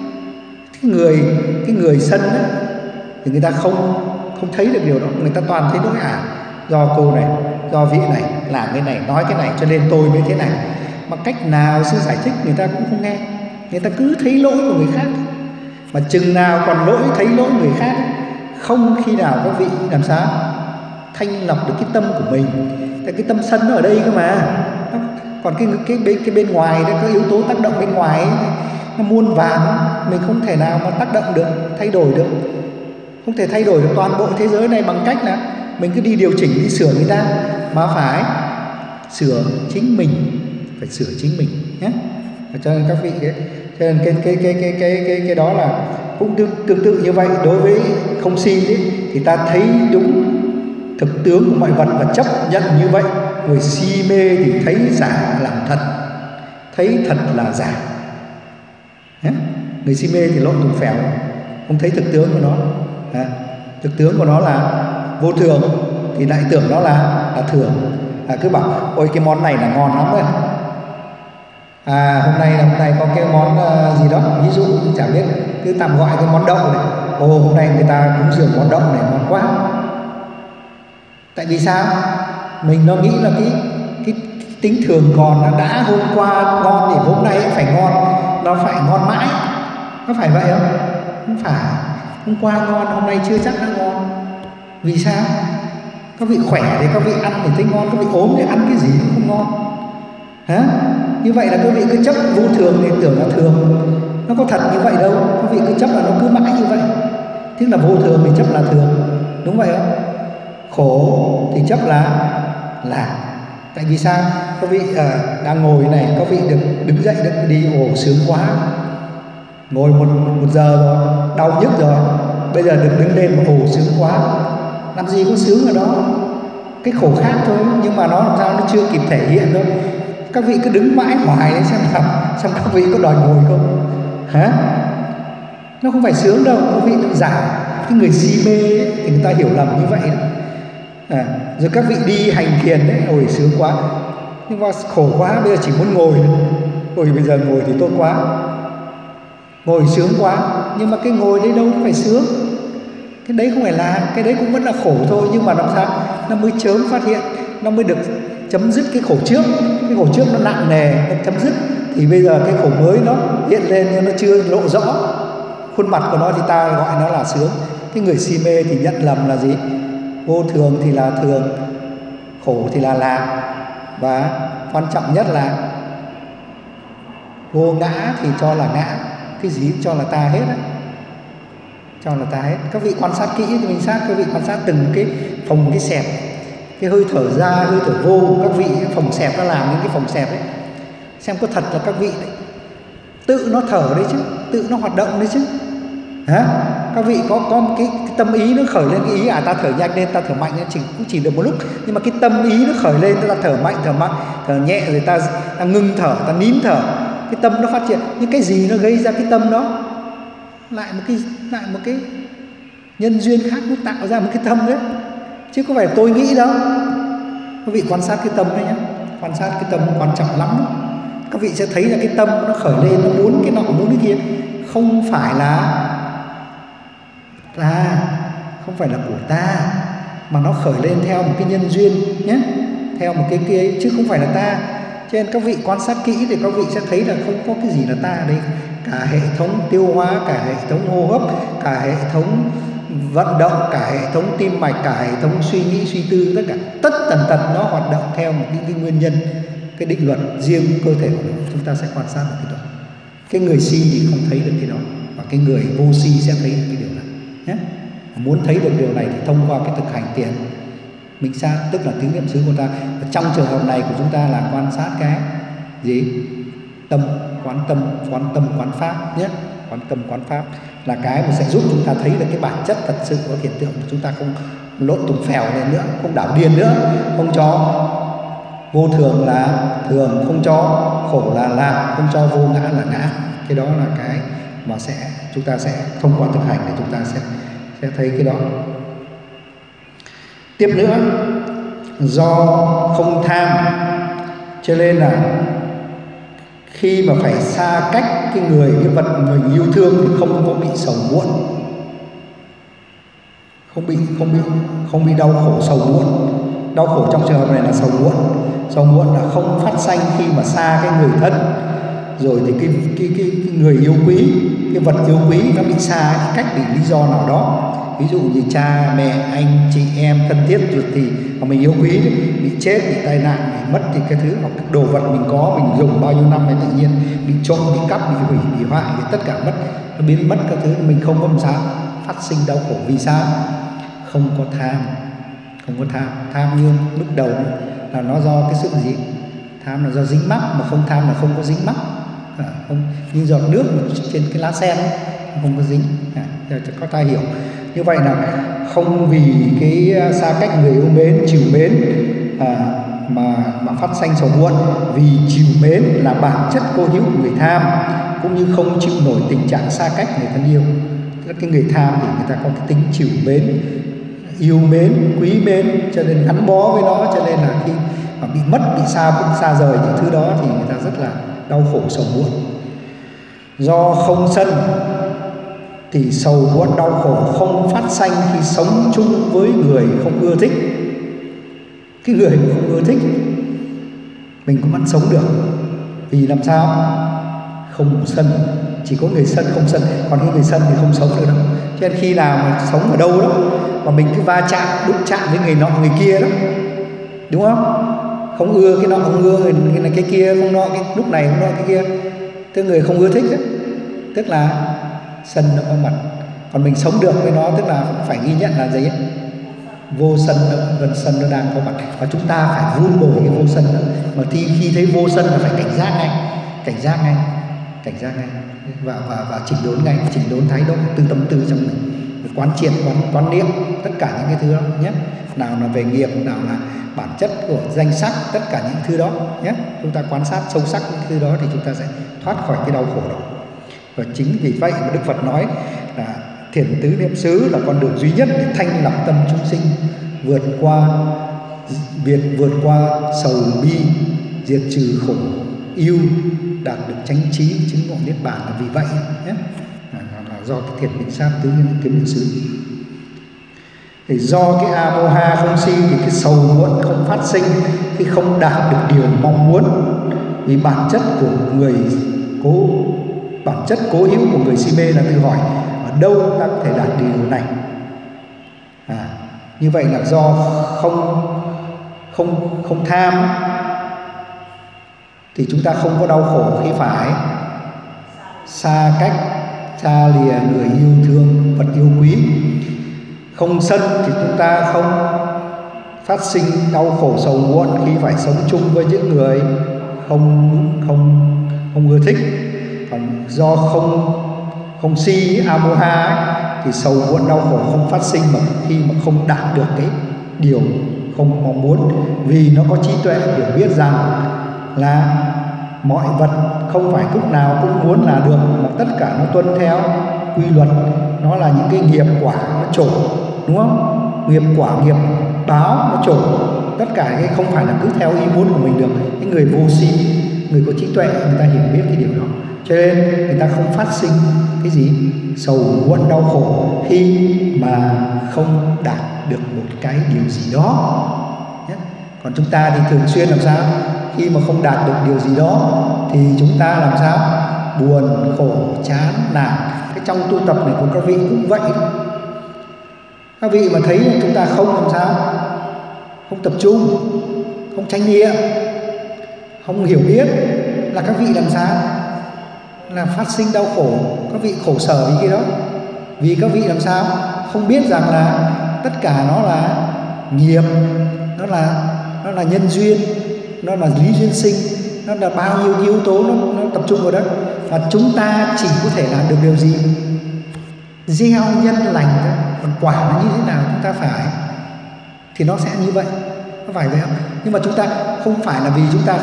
Cái người sân ấy, thì người ta không thấy được điều đó, người ta toàn thấy lỗi do cô này, do vị này làm cái này, nói cái này cho nên tôi mới thế này. Mà cách nào sư giải thích người ta cũng không nghe, người ta cứ thấy lỗi của người khác. Mà chừng nào còn thấy lỗi người khác, không khi nào các vị làm sao thanh lọc được cái tâm của mình. Tại cái tâm sân nó ở đây cơ mà. Còn cái bên ngoài đó, các yếu tố tác động bên ngoài ấy, nó muôn vàn, mình không thể nào mà tác động được, thay đổi được. Không thể thay đổi được toàn bộ thế giới này bằng cách là mình cứ đi điều chỉnh, đi sửa người ta, mà phải sửa chính mình, phải sửa chính mình nhé. Cho nên các vị ấy, cho nên cái đó là cũng tương tự như vậy. Đối với không si ấy, thì ta thấy đúng thực tướng của mọi vật và chấp nhận như vậy. Người si mê thì thấy giả làm thật, thấy thật là giả. Người si mê thì lộn tùng phèo, không thấy thực tướng của nó. Thực tướng của nó là vô thường thì lại tưởng nó là thường. Cứ bảo ôi cái món này là ngon lắm đấy. Hôm nay có cái món gì đó, ví dụ chả biết, cứ tạm gọi cái món đậu này. Hôm nay người ta cúng dường món đậu này ngon quá. Tại vì sao? Mình nó nghĩ là cái tính thường còn, nó đã hôm qua ngon thì hôm nay phải ngon, nó phải ngon mãi. Có phải vậy không? Không phải. Hôm qua ngon, hôm nay chưa chắc đã ngon. Vì sao? Các vị khỏe thì các vị ăn thì thấy ngon, các vị ốm thì ăn cái gì cũng không ngon. Như vậy là các vị cứ chấp vô thường thì tưởng là thường. Nó có thật như vậy đâu. Các vị cứ chấp là nó cứ mãi như vậy. Tức là vô thường thì chấp là thường. Đúng vậy không? Khổ thì chấp là lạc. Tại vì sao? Các vị đang ngồi này, các vị được đứng dậy được đi, sướng quá. Ngồi một giờ rồi, đau nhức rồi, bây giờ được đứng lên mà sướng quá. Làm gì có sướng ở đó, cái khổ khác thôi, nhưng mà nó làm sao nó chưa kịp thể hiện đâu. Các vị cứ đứng mãi hoài đấy xem các vị có đòi ngồi không. Nó không phải sướng đâu, các vị giả. Cái người si mê ấy, thì người ta hiểu lầm như vậy đấy. Rồi các vị đi hành thiền đấy, sướng quá, nhưng mà khổ quá, bây giờ chỉ muốn ngồi. Bây giờ ngồi thì tốt quá, ngồi sướng quá, nhưng mà cái ngồi đấy đâu phải sướng. Cái đấy không phải là, cái đấy cũng vẫn là khổ thôi, nhưng mà làm sao nó mới chớm phát hiện, nó mới được chấm dứt cái khổ trước. Cái khổ trước nó nặng nề, nó chấm dứt, thì bây giờ cái khổ mới nó hiện lên nhưng nó chưa lộ rõ khuôn mặt của nó, thì ta gọi nó là sướng. Cái người si mê thì nhận lầm là gì? Vô thường thì là thường, khổ thì là lạc, và quan trọng nhất là vô ngã thì cho là ngã, cái gì cũng cho là ta hết á, cho là ta hết. Các vị quan sát kỹ thì mình sát, các vị quan sát từng cái phòng cái xẹp, cái hơi thở ra, hơi thở vô của các vị, phòng xẹp nó làm những cái phòng xẹp ấy, xem có thật là các vị đấy, tự nó thở đấy chứ, tự nó hoạt động đấy chứ. Các vị có một cái tâm ý nó khởi lên, cái ý ta thở nhanh lên, ta thở mạnh lên, cũng chỉ được một lúc, nhưng mà cái tâm ý nó khởi lên, ta thở mạnh, thở nhẹ, rồi ta ngưng thở, ta nín thở, cái tâm nó phát triển. Nhưng cái gì nó gây ra cái tâm đó? Lại một cái nhân duyên khác nó tạo ra một cái tâm đấy, chứ không phải là tôi nghĩ đâu. Các vị quan sát cái tâm đấy nhé, quan sát cái tâm quan trọng lắm đó. Các vị sẽ thấy là cái tâm nó khởi lên, nó muốn cái nọ, muốn cái kia, không phải là ta, không phải là của ta, mà nó khởi lên theo một cái nhân duyên nhé, theo một cái kia, chứ không phải là ta. Cho nên các vị quan sát kỹ thì các vị sẽ thấy là không có cái gì là ta ở đây. Cả hệ thống tiêu hóa, cả hệ thống hô hấp, cả hệ thống vận động, cả hệ thống tim mạch, cả hệ thống suy nghĩ, suy tư, tất tần tật nó hoạt động theo một cái nguyên nhân, cái định luật riêng cơ thể của nó. Chúng ta sẽ quan sát được cái đó. Cái người si thì không thấy được cái đó, và cái người vô si sẽ thấy được cái điều này nhé. Muốn thấy được điều này thì thông qua cái thực hành thiền minh sát, tức là tứ niệm xứ của ta. Trong trường hợp này của chúng ta là quan sát cái gì? Tâm, quán pháp nhé. Quán tâm, quán pháp là cái mà sẽ giúp chúng ta thấy được cái bản chất thật sự của hiện tượng, chúng ta không lộn tùng phèo lên nữa, không đảo điên nữa, không cho vô thường là thường, không cho khổ là lạc, không cho vô ngã là ngã. Cái đó là cái mà chúng ta sẽ thông qua thực hành để chúng ta sẽ thấy cái đó. Tiếp nữa, do không tham cho nên là khi mà phải xa cách cái vật mình yêu thương thì không có bị sầu muộn, không bị đau khổ sầu muộn. Đau khổ trong trường hợp này là sầu muộn. Sầu muộn là không phát sanh khi mà xa cái người thân, rồi thì cái người yêu quý, cái vật yêu quý nó bị xa cách vì lý do nào đó. Ví dụ như cha mẹ, anh chị em thân thiết ruột thì mà mình yêu quý đấy, bị chết, bị tai nạn, bị mất thì cái thứ, hoặc cái đồ vật mình có, mình dùng bao nhiêu năm thì tự nhiên bị trộm, bị cắp, bị hủy, bị hoại thì tất cả mất, nó biến mất các thứ, mình không có làm sao phát sinh đau khổ. Vì sao? Không có tham. Tham như lúc đầu là nó do cái sự gì? Tham là do dính mắc, mà không tham là không có dính mắc. Không như giọt nước trên cái lá sen ấy, không có dính. Có ta hiểu như vậy là không vì cái xa cách người yêu mến, trìu mến mà phát sanh sầu muộn. Vì trìu mến là bản chất cố hữu của người tham, cũng như không chịu nổi tình trạng xa cách người thân yêu. Tức là cái người tham thì người ta có cái tính trìu mến, yêu mến, quý mến, cho nên gắn bó với nó, cho nên là khi mà bị mất, bị xa rời những thứ đó thì người ta rất là đau khổ sầu muộn. Do không sân thì sầu muộn đau khổ không phát sanh khi sống chung với người không ưa thích. Cái người mà không ưa thích mình cũng vẫn sống được. Vì làm sao? Không sân. Chỉ có người sân không sân, còn cái người sân thì không sống được đâu. Cho nên khi nào mà sống ở đâu đó mà mình cứ va chạm, đụng chạm với người nọ người kia đó, đúng không? Không ưa cái nọ, không ưa người này cái kia, không nọ cái lúc này không nọ cái kia, tức người không ưa thích đó, tức là sân nó có mặt. Còn mình sống được với nó tức là phải ghi nhận là gì ấy? Vô sân, sân nó đang có mặt, và chúng ta phải vun bồi cái vô sân đó. Mà khi thấy vô sân là phải cảnh giác ngay và chỉnh đốn thái độ, tư tâm tư trong mình, quán triệt, quán niệm tất cả những cái thứ đó nhé. Nào là về nghiệp, nào là bản chất của danh sắc, tất cả những thứ đó nhé. Chúng ta quan sát sâu sắc những thứ đó thì chúng ta sẽ thoát khỏi cái đau khổ đó. Và chính vì vậy mà Đức Phật nói là thiền tứ niệm xứ là con đường duy nhất để thanh lọc tâm chúng sinh, vượt qua sầu bi, diệt trừ khổ yêu, đạt được chánh trí, chứng ngộ niết bàn. Là vì vậy nhé, là do cái thiền minh sát tứ niệm xứ. Thì do cái amoha không si thì cái sầu muộn không phát sinh khi không đạt được điều mong muốn. Vì bản chất cố hữu của người si mê là tự hỏi ở đâu ta có thể đạt được điều này. Như vậy là do không tham thì chúng ta không có đau khổ khi phải xa cách, xa lìa người yêu thương, vật yêu quý. Không sân thì chúng ta không phát sinh đau khổ sầu muộn khi phải sống chung với những người không ưa thích. Còn do không si amoha thì sầu muộn đau khổ không phát sinh mà khi mà không đạt được cái điều không mong muốn. Vì nó có trí tuệ hiểu biết rằng là mọi vật không phải lúc nào cũng muốn là được, mà tất cả nó tuân theo quy luật, nó là những cái nghiệp quả nó trổ, đúng không? Nghiệp quả, nghiệp báo nó trổ, tất cả cái không phải là cứ theo ý muốn của mình được. Những người vô si, người có trí tuệ, người ta hiểu biết cái điều đó, cho nên người ta không phát sinh cái gì sầu muộn đau khổ khi mà không đạt được một cái điều gì đó. Còn chúng ta thì thường xuyên làm sao? Khi mà không đạt được điều gì đó thì chúng ta làm sao? Buồn, khổ, chán, nản. Cái trong tu tập này của các vị cũng vậy đó. Các vị mà thấy chúng ta không làm sao? Không tập trung, không chánh niệm, không hiểu biết là các vị làm sao? Là phát sinh đau khổ. Các vị khổ sở vì cái đó. Vì các vị làm sao? không biết rằng là tất cả nó là nghiệp, nó là nhân duyên, nó là lý duyên sinh, nó là bao nhiêu yếu tố nó tập trung vào đó. Và chúng ta chỉ có thể làm được điều gì? Gieo nhân lành thôi. Còn quả nó như thế nào chúng ta phải, thì nó sẽ như vậy, nó phải vậy không? Nhưng mà chúng ta không phải là vì chúng ta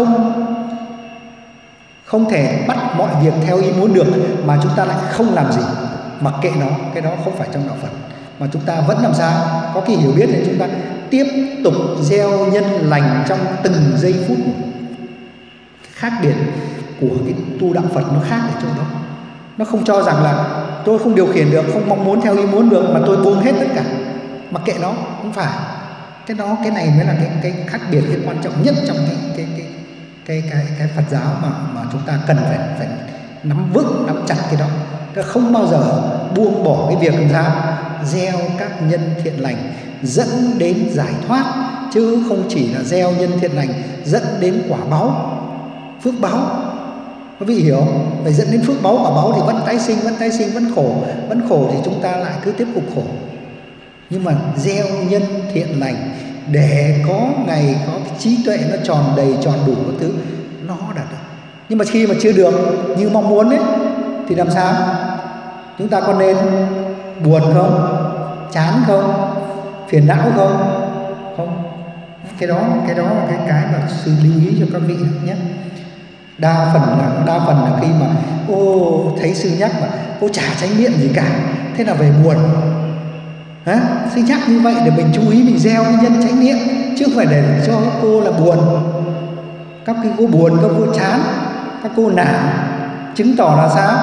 không thể bắt mọi việc theo ý muốn được mà chúng ta lại không làm gì, mặc kệ nó. Cái đó không phải trong đạo Phật, mà chúng ta vẫn làm sao có cái hiểu biết để chúng ta tiếp tục gieo nhân lành trong từng giây phút. Khác biệt của cái tu đạo Phật nó khác ở chỗ đó. Nó không cho rằng là tôi không điều khiển được, không mong muốn theo ý muốn được mà tôi buông hết tất cả, mặc kệ nó. Không phải. Cái này mới là cái khác biệt, cái quan trọng nhất trong cái Phật giáo mà chúng ta cần phải nắm vững, nắm chặt cái đó. Nó không bao giờ buông bỏ cái việc làm sao gieo các nhân thiện lành dẫn đến giải thoát, chứ không chỉ là gieo nhân thiện lành dẫn đến quả báu, phước báu. Quý vị hiểu? Phải dẫn đến phước báu, quả báu thì vẫn tái sinh, vẫn khổ thì chúng ta lại cứ tiếp tục khổ. Nhưng mà gieo nhân thiện lành để có ngày có cái trí tuệ nó tròn đầy, tròn đủ các thứ, nó đạt được. Nhưng mà khi mà chưa được như mong muốn ấy, thì làm sao? Chúng ta có nên buồn không? Chán không? Phiền não không? Không. Cái đó là cái mà sư lưu ý cho các vị nhé. Đa phần là khi mà thấy sư nhắc mà cô chả chánh niệm gì cả, thế là về buồn. Sư nhắc như vậy để mình chú ý, mình gieo cái nhân chánh niệm, chứ không phải để cho các cô là buồn. Các cô buồn, các cô chán, các cô nản, chứng tỏ là sao?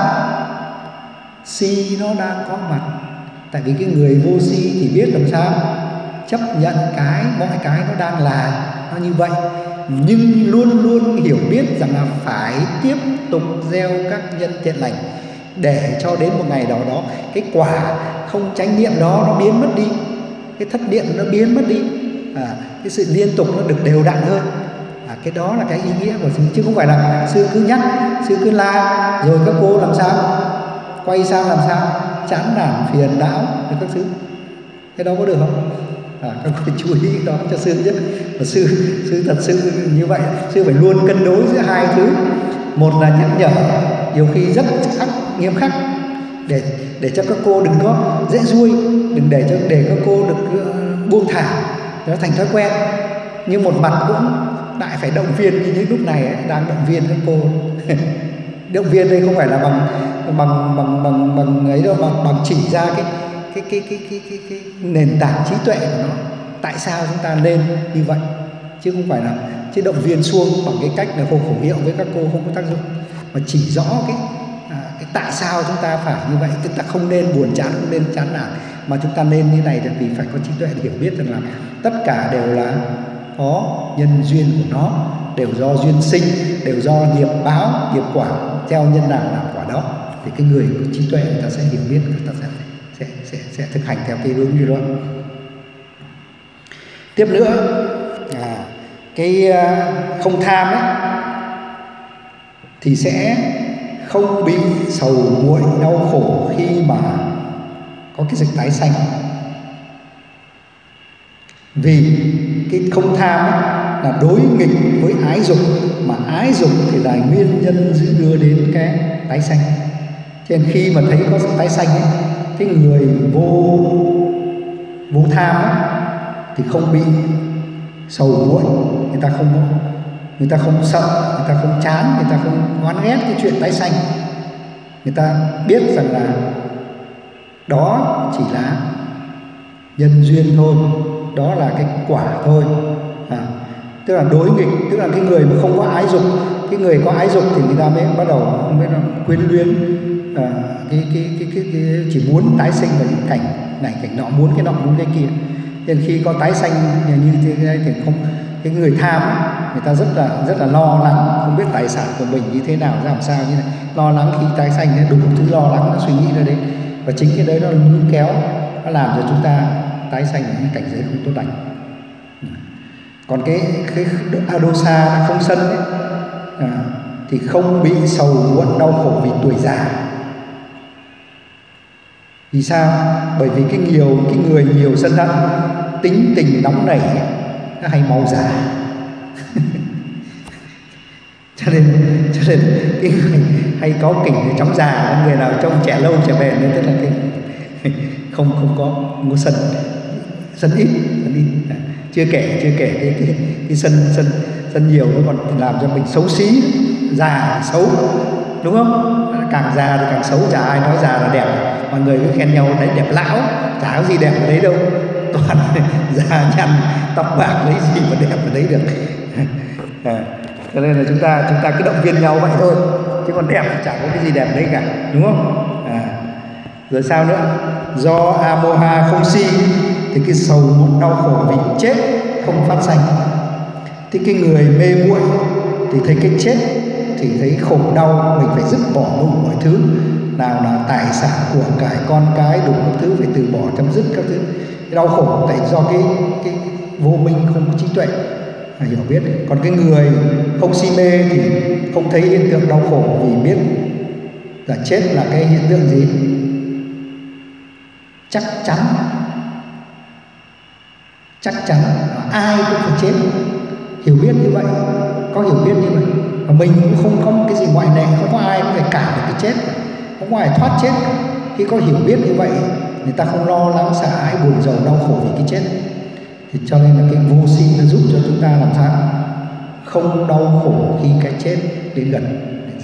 Si nó đang có mặt. Tại vì cái người vô si thì biết làm sao chấp nhận mọi cái nó đang là nó như vậy, nhưng luôn luôn hiểu biết rằng là phải tiếp tục gieo các nhân thiện lành để cho đến một ngày nào đó cái quả không chánh niệm đó nó biến mất đi, cái thất niệm nó biến mất đi, cái sự liên tục nó được đều đặn hơn. Cái đó là cái ý nghĩa của sư, chứ không phải là sư cứ nhắc, sư cứ la rồi các cô làm sao quay sang làm sao chán nản phiền não các thứ. Cái đó có được không? Các cô chú ý đó cho sư chứ. Và sư thật sự như vậy, sư phải luôn cân đối giữa hai thứ. Một là nhắc nhở nhiều khi rất nghiêm khắc để cho các cô đừng có dễ ruôi, đừng để các cô được buông thả, nó thành thói quen. Nhưng một mặt cũng lại phải động viên, như những lúc này ấy, đang động viên các cô. Động viên đây không phải là bằng ấy đâu, bằng chỉ ra cái nền tảng trí tuệ của nó, tại sao chúng ta nên như vậy, chứ không phải là động viên suông bằng cái cách là khẩu hiệu với các cô không có tác dụng, mà chỉ rõ cái tại sao chúng ta phải như vậy. Chúng ta không nên buồn chán, không nên chán nản, mà chúng ta nên như này vì phải có trí tuệ để hiểu biết rằng là tất cả đều là có nhân duyên của nó, đều do duyên sinh, đều do nghiệp báo, nghiệp quả, theo nhân nào làm quả đó. Thì cái người có trí tuệ người ta sẽ hiểu biết, người ta sẽ thực hành theo cái hướng như đó. Tiếp nữa cái không tham ấy thì sẽ không bị sầu muội đau khổ khi mà có cái dịch tái sanh. Vì cái không tham ấy là đối nghịch với ái dục, mà ái dục thì là nguyên nhân đưa đến cái tái sanh. Cho nên khi mà thấy có sự tái sanh ấy, cái người vô tham ấy, thì không bị sầu muội, người ta không sợ, người ta không chán, người ta không oán ghét cái chuyện tái sanh. Người ta biết rằng là đó chỉ là nhân duyên thôi, đó là cái quả thôi. Tức là đối nghịch, tức là cái người mà không có ái dục, cái người có ái dục thì người ta mới bắt đầu quyến luyến, cái chỉ muốn tái sinh vào những cảnh này cảnh nọ, muốn cái nọ muốn cái kia. Nên khi có tái sanh như thế này thì không, cái người tham ấy, người ta rất là lo lắng, không biết tài sản của mình như thế nào, ra làm sao như này, lo lắng khi tái sanh đủ thứ lo lắng nó suy nghĩ ra đấy. Và chính cái đấy nó níu kéo, nó làm cho chúng ta tái sanh ở những cảnh giới không tốt lành. Còn cái adosa không sân ấy, thì không bị sầu muộn đau khổ vì tuổi già. Vì sao? Bởi vì cái người nhiều sân hận, tính tình nóng nảy, nó hay máu già. cho nên cái người hay có kỉnh thì chóng già, người nào trông trẻ lâu trẻ bền nên tức là cái không có sân ít. Chưa kể cái sân nhiều nó còn làm cho mình xấu xí, già xấu, đúng không? Càng già thì càng xấu, chả ai nói già là đẹp, mọi người cứ khen nhau đấy đẹp lão, chả có gì đẹp ở đấy đâu, toàn già nhăn tóc bạc lấy gì mà đẹp ở đấy được. Cho nên là chúng ta cứ động viên nhau vậy thôi, chứ còn đẹp thì chả có cái gì đẹp ở đấy cả, đúng không? Rồi sao nữa? Do Amoha không si thì cái sầu muộn đau khổ vì chết không phát sanh. Thì cái người mê muội thì thấy cái chết thì thấy khổ đau, mình phải dứt bỏ đủ mọi thứ, nào là tài sản của cải con cái đủ các thứ phải từ bỏ, chấm dứt các thứ. Cái đau khổ tại do cái vô minh, không có trí tuệ hiểu biết. Còn cái người không si mê thì không thấy hiện tượng đau khổ, vì biết là chết là cái hiện tượng gì chắc chắn ai cũng phải chết, hiểu biết như vậy, có hiểu biết như vậy. Và mình cũng không có một cái gì ngoại lệ, không có ai có thể cản được cái chết, không có ai thoát chết. Khi có hiểu biết như vậy, người ta không lo lắng sợ hãi buồn rầu đau khổ vì cái chết. Thì cho nên là cái vô si nó giúp cho chúng ta làm sao không đau khổ khi cái chết đến gần.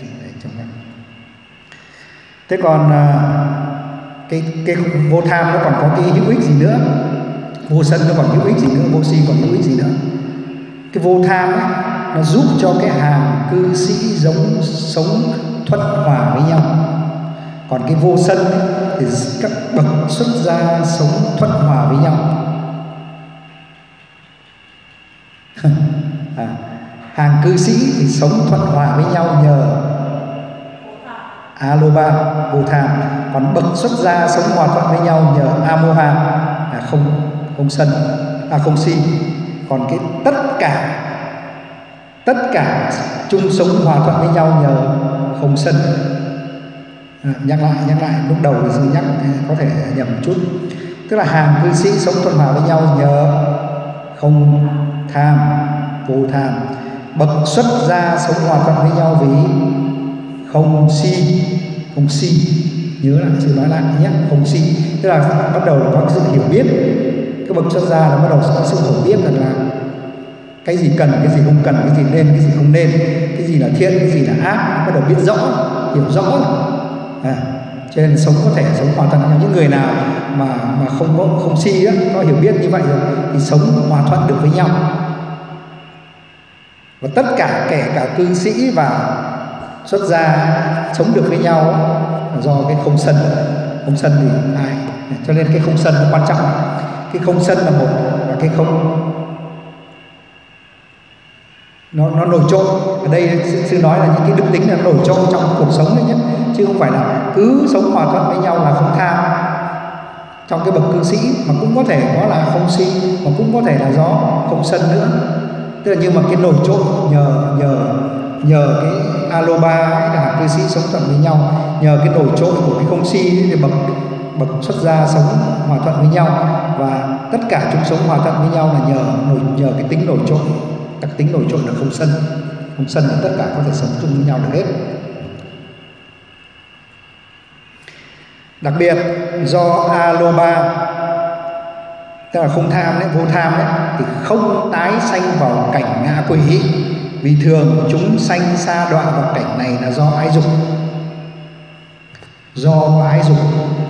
Thế còn cái vô tham nó còn có cái hữu ích gì nữa? Vô sân nó còn hữu ích gì nữa? Vô si còn hữu ích gì nữa? Cái vô tham ấy, nó giúp cho cái hàng cư sĩ sống thuận hòa với nhau. Còn cái vô sân ấy, thì các bậc xuất gia sống thuận hòa với nhau. Hàng cư sĩ thì sống thuận hòa với nhau nhờ Aloba, vô tham. Còn bậc xuất gia sống hòa thuận với nhau nhờ Amoha, không si. Còn cái tất cả chung sống hòa thuận với nhau nhờ không sân. Nhắc lại lúc đầu thì nhắc có thể nhầm chút. Tức là hàng cư sĩ sống thuận hòa với nhau nhờ không tham, vô tham. Bậc xuất gia sống hòa thuận với nhau vì không si. Nhớ lại, sư nói lại nhé, không si. Tức là bắt đầu là có sự hiểu biết. Các bậc xuất gia là bắt đầu có sự hiểu biết rằng là cái gì cần, cái gì không cần, cái gì nên, cái gì không nên, cái gì là thiện, cái gì là ác, bắt đầu biết rõ, hiểu rõ. Cho nên sống có thể sống hòa thuận với nhau. Những người nào mà không si đó, có hiểu biết như vậy rồi thì sống hòa thuận được với nhau. Và tất cả kể cả cư sĩ và xuất gia sống được với nhau do cái không sân. Không sân thì ai? Cho nên cái không sân nó quan trọng. Cái không sân là một, và cái không nó nổi trội. Ở đây sư nói là những cái đức tính là nổi trội trong cuộc sống đấy nhé, chứ không phải là cứ sống hòa thuận với nhau là không tham. Trong cái bậc cư sĩ mà cũng có thể có là không si, mà cũng có thể là do không sân nữa. Tức là nhưng mà cái nổi trội nhờ cái Aloba ấy là cư sĩ sống thuận với nhau, nhờ cái nổi trội của cái không si thì bậc xuất gia sống hòa thuận với nhau, và tất cả chúng sống hòa thuận với nhau là nhờ cái tính nổi trội. Đặc tính nổi trội là không sân là tất cả có thể sống chung với nhau được hết. Đặc biệt do Aloba, tức là không tham đấy, vô tham đấy, thì không tái sanh vào cảnh ngạ quỷ. Vì thường chúng sanh sa đọa vào cảnh này là do ái dục. Do ái dục,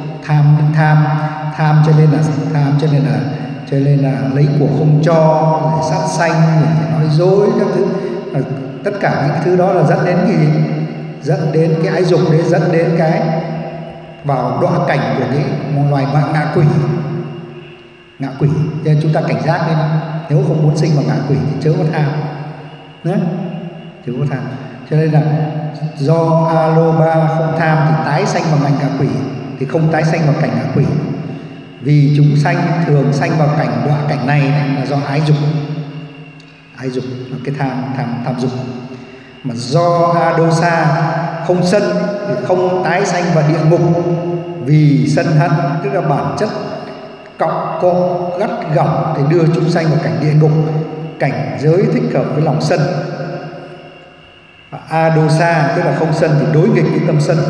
tham cho nên là lấy của không cho, để sát sanh, để nói dối các thứ. Tất cả những thứ đó là dẫn đến cái gì? Dẫn đến cái ái dục đấy, dẫn đến cái vào đọa cảnh của cái loài ngạ quỷ. Ngạ quỷ, nên chúng ta cảnh giác lên. Nếu không muốn sinh vào ngạ quỷ thì chớ có tham. Chớ có tham. Cho nên là do Aloba không tham thì tái sanh vào cảnh ngạ quỷ, thì không tái sanh vào cảnh ngạ quỷ. Vì chúng sanh thường sanh vào cảnh đọa cảnh này là do ái dục. Ái dục là cái tham dục. Mà do Adosa không sân thì không tái sanh vào địa ngục. vì sân hận, tức là bản chất cọc cộ gắt gỏng thì đưa chúng sanh vào cảnh địa ngục, cảnh giới thích hợp với lòng sân. Adosa tức là không sân thì đối nghịch với tâm sân,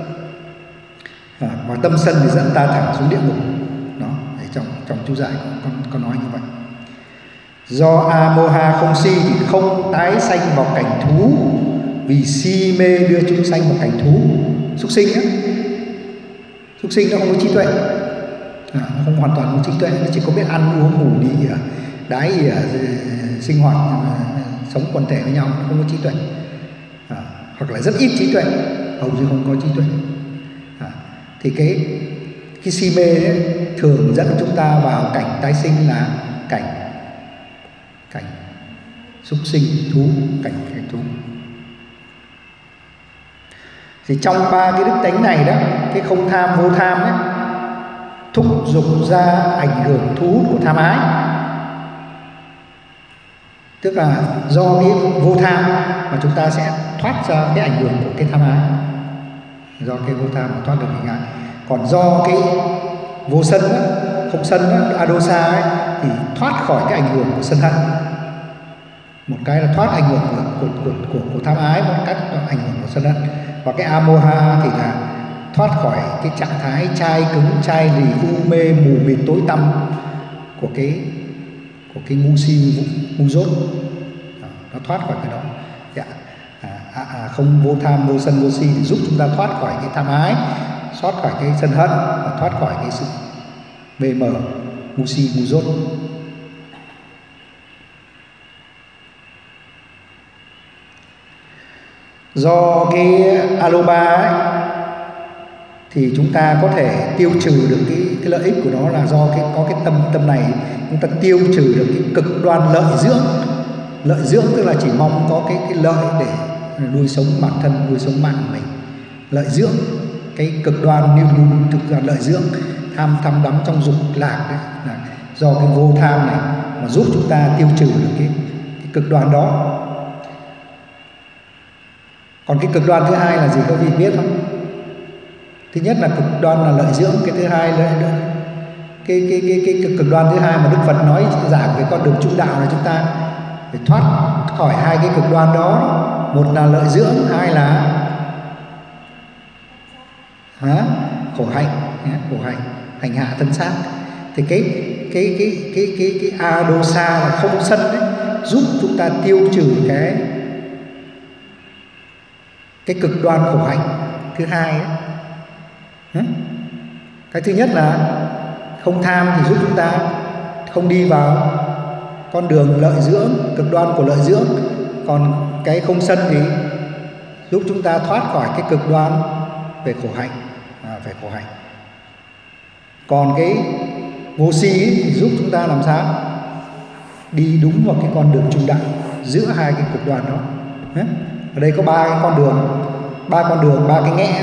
và tâm sân thì dẫn ta thẳng xuống địa ngục. Đó, trong chú giải có nói như vậy. Do Amoha không si thì không tái sanh vào cảnh thú, vì si mê đưa chúng sanh vào cảnh thú. Súc sinh á, súc sinh nó không có trí tuệ, nó không hoàn toàn có trí tuệ, nó chỉ có biết ăn uống ngủ đi đái sinh hoạt sống quần thể với nhau, nó không có trí tuệ, hoặc là rất ít trí tuệ, hầu như không có trí tuệ. Thì cái si mê ấy, thường dẫn chúng ta vào cảnh tái sinh là cảnh súc sinh, thú, cảnh thú. Thì trong ba cái đức tánh này đó, cái không tham vô tham ấy, thúc giục ra ảnh hưởng thu hút của tham ái. Tức là do cái vô tham mà chúng ta sẽ thoát ra cái ảnh hưởng của cái tham ái, do cái vô tham mà thoát được hình ái. Còn do cái vô sân đó, không sân đó, adosa ấy, thì thoát khỏi cái ảnh hưởng của sân hận. Một cái là thoát ảnh hưởng của tham ái, một cách là ảnh hưởng của sân hận. Và cái amoha thì là thoát khỏi cái trạng thái chai cứng, chai lì, u mê, mù mịt, tối tăm của cái ngu si, ngu dốt. Nó thoát khỏi cái đó. Không vô tham, vô sân, vô si thì giúp chúng ta thoát khỏi cái tham ái, thoát khỏi cái sân hận, và thoát khỏi cái sự mê mờ, ngu si, ngu dốt. Do cái aloba ấy, thì chúng ta có thể tiêu trừ được cái lợi ích của nó là do có cái tâm này, chúng ta tiêu trừ được cái cực đoan lợi dưỡng. Lợi dưỡng tức là chỉ mong có cái lợi để nuôi sống bản thân, nuôi sống mạng của mình. Lợi dưỡng, cái cực đoan như thực ra lợi dưỡng, tham đắm trong dục lạc đấy, là do cái vô tham này mà giúp chúng ta tiêu trừ được cái cực đoan đó. Còn cái cực đoan thứ hai là gì các vị biết không? Thứ nhất là cực đoan là lợi dưỡng, cái thứ hai là cái cực đoan thứ hai mà Đức Phật nói giảng về con đường trung đạo là chúng ta phải thoát khỏi hai cái cực đoan đó. Một là lợi dưỡng, hai là khổ hạnh, hành hạ thân xác. Thì cái adosa là không sân đấy, giúp chúng ta tiêu trừ cái cực đoan khổ hạnh thứ hai ấy. Cái thứ nhất là không tham thì giúp chúng ta không đi vào con đường lợi dưỡng, cực đoan của lợi dưỡng. Còn cái không sân thì giúp chúng ta thoát khỏi cái cực đoan về khổ hạnh, về khổ hạnh. Còn cái vô si thì giúp chúng ta làm sao đi đúng vào cái con đường trung đạo giữa hai cái cực đoan đó. Ở đây có ba cái con đường, ba cái ngẽ,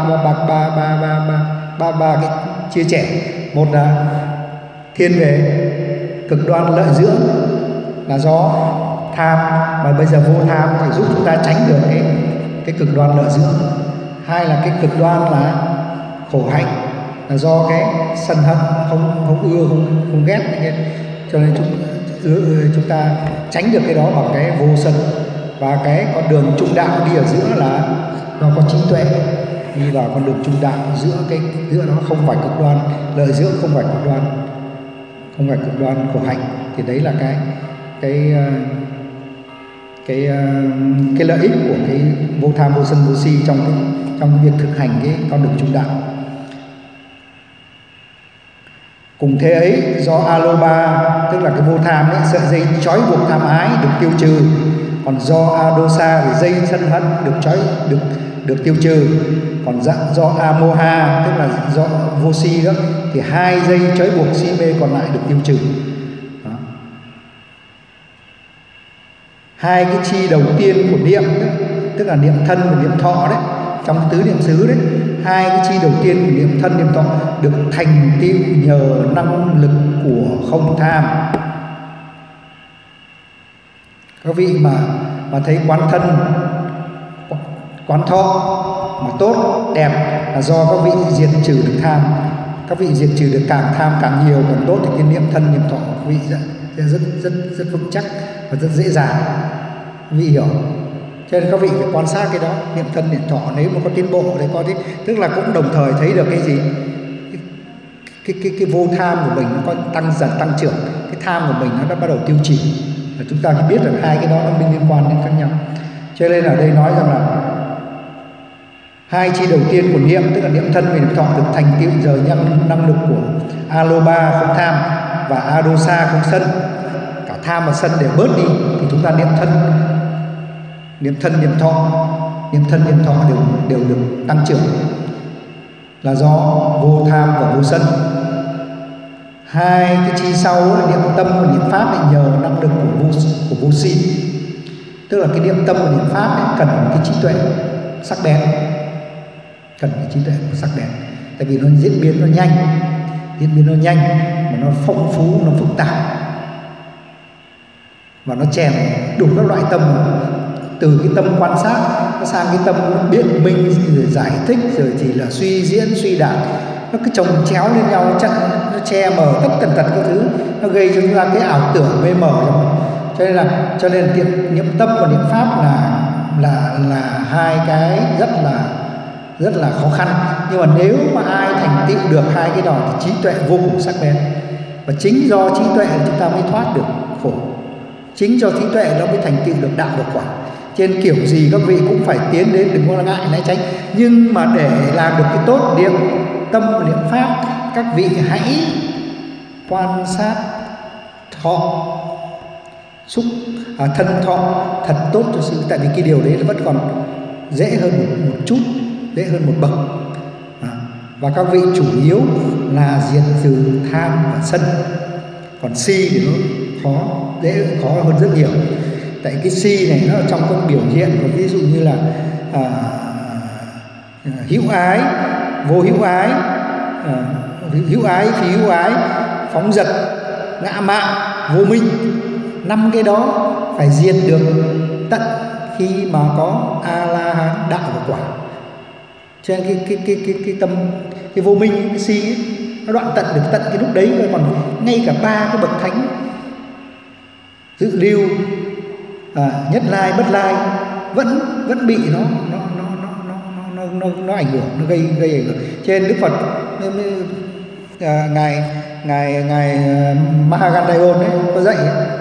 ba cái chia sẻ. Một là thiên về cực đoan lợi dưỡng là do tham, mà bây giờ vô tham thì giúp chúng ta tránh được cái cực đoan lợi dưỡng. Hai là cái cực đoan là khổ hạnh là do cái sân hận, không ưa, không ghét, cho nên chúng ta tránh được cái đó bằng cái vô sân. Và cái con đường trung đạo đi ở giữa là do có trí tuệ đi vào con đường trung đạo giữa nó không phải cực đoan lợi dưỡng, không phải cực đoan khổ hạnh. Thì đấy là cái lợi ích của cái vô tham, vô sân, vô si trong cái việc thực hành cái con đường trung đạo. Cùng thế ấy, do aloba tức là cái vô tham ấy, sợi dây trói buộc tham ái được tiêu trừ. Còn do adosa thì dây sân hận được tiêu trừ. Còn do amoha tức là do vô si đó thì hai dây trói buộc si mê còn lại được tiêu trừ. Đó. Hai cái chi đầu tiên của niệm đó, tức là niệm thân và niệm thọ đấy, trong tứ niệm xứ đấy, hai cái chi đầu tiên của niệm thân niệm thọ được thành tựu nhờ năng lực của không tham. Các vị mà thấy quán thân, quán thọ mà tốt đẹp là do các vị diệt trừ được tham. Các vị diệt trừ được càng tham càng nhiều càng tốt thì cái niệm thân niệm thọ của quý vị rất vững chắc và rất dễ dàng. Quý vị hiểu. Cho nên các vị phải quan sát cái đó, niệm thân niệm thọ nếu mà có tiến bộ thì có tức là cũng đồng thời thấy được cái gì, cái vô tham của mình nó có tăng dần tăng trưởng, cái tham của mình nó đã bắt đầu tiêu trì. Và chúng ta biết được hai cái đó nó liên quan đến khác nhau. Cho nên ở đây nói rằng là hai chi đầu tiên của niệm, tức là niệm thân và niệm thọ được thành tựu rời năng lực của aloba không tham và adosa không sân. Cả tham và sân đều bớt đi thì chúng ta niệm thân niệm thọ đều được tăng trưởng, là do vô tham và vô sân. Hai cái chi sau là niệm tâm và niệm pháp lại nhờ năng lực của vô si, tức là cái niệm tâm và niệm pháp ấy cần một cái trí tuệ sắc bén, tại vì nó diễn biến nó nhanh mà nó phong phú, nó phức tạp và nó chèn đủ các loại tâm, từ cái tâm quan sát nó sang cái tâm biện minh rồi giải thích rồi thì là suy diễn suy đạt, nó cứ chồng chéo lên nhau, nó che mờ tất tần tật các thứ, nó gây cho chúng ta cái ảo tưởng mê mờ. Cho nên niệm tâm và niệm pháp là hai cái rất là khó khăn. Nhưng mà nếu mà ai thành tựu được hai cái đó thì trí tuệ vô cùng sắc bén, và chính do trí tuệ chúng ta mới thoát được khổ, chính do trí tuệ nó mới thành tựu được đạo được quả. Trên kiểu gì các vị cũng phải tiến đến, đừng có ngại né tránh. Nhưng mà để làm được cái tốt niệm tâm và niệm pháp, các vị hãy quan sát thọ thân thọ thật tốt cho sư. Tại vì cái điều đấy nó vẫn còn dễ hơn một chút, dễ hơn một bậc. Và các vị chủ yếu là diệt trừ tham và sân, còn si thì nó khó hơn rất nhiều. Tại cái si này nó trong các biểu hiện của ví dụ như là hữu ái, vô hữu ái, hữu ái, phi hữu ái, phóng dật, ngã mạn, vô minh. 5 cái đó phải diệt được tận khi mà có a la hán đạo và quả. Cho nên cái tâm, cái vô minh, cái si ấy, nó đoạn tận được tận cái lúc đấy rồi. Còn ngay cả 3 cái bậc thánh dự lưu, nhất lai, bất lai vẫn bị nó ảnh hưởng, nó gây ảnh hưởng. Cho nên Đức Phật ngài Mahagandhayon ấy có dạy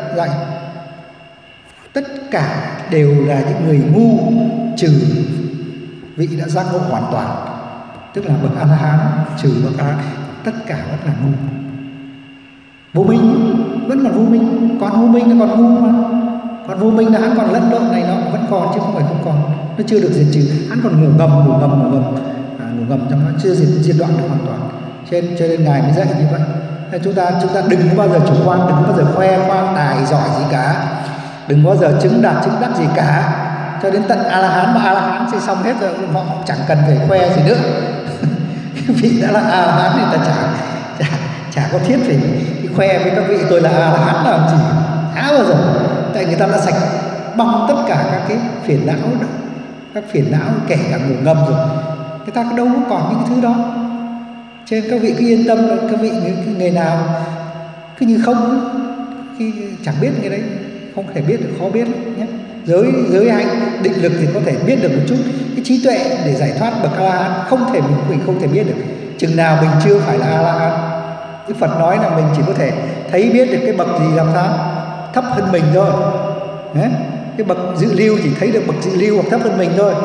tất cả đều là những người ngu, trừ vị đã giác ngộ hoàn toàn, tức là bậc A La Hán, trừ bậc A La Hán, tất cả vẫn là ngu. Vô minh vẫn là vô minh, còn vô minh nó còn ngu mà. Còn vô minh là hắn còn lẫn lộn này nó vẫn còn chứ không phải không còn, nó chưa được diệt trừ, hắn còn ngủ ngầm trong nó chưa diệt đoạn được hoàn toàn. Cho nên ngài mới dạy như vậy. Chúng ta đừng có bao giờ chủ quan, đừng có bao giờ khoe khoang tài giỏi gì cả, đừng bao giờ chứng đắc gì cả, cho đến tận A La Hán, mà A La Hán sẽ xong hết rồi, họ chẳng cần phải khoe gì nữa. Cái vị đã là A La Hán thì ta chả có thiết phải khoe với các vị tôi là A La Hán làm gì, há bao giờ. Tại người ta đã sạch bong tất cả các cái phiền não đó, các phiền não kể cả ngủ ngầm rồi, người ta đâu có còn những cái thứ đó. Cho nên các vị cứ yên tâm, các vị người nào cứ như không, khi chẳng biết cái đấy, không thể biết được, khó biết lắm nhé. Giới hạnh định lực thì có thể biết được một chút, cái trí tuệ để giải thoát bậc A La Hán mình không thể biết được, chừng nào mình chưa phải là A La Hán. Đức Phật nói là mình chỉ có thể thấy biết được cái bậc gì làm sao thấp hơn mình thôi. Cái bậc dự lưu chỉ thấy được bậc dự lưu hoặc thấp hơn mình thôi.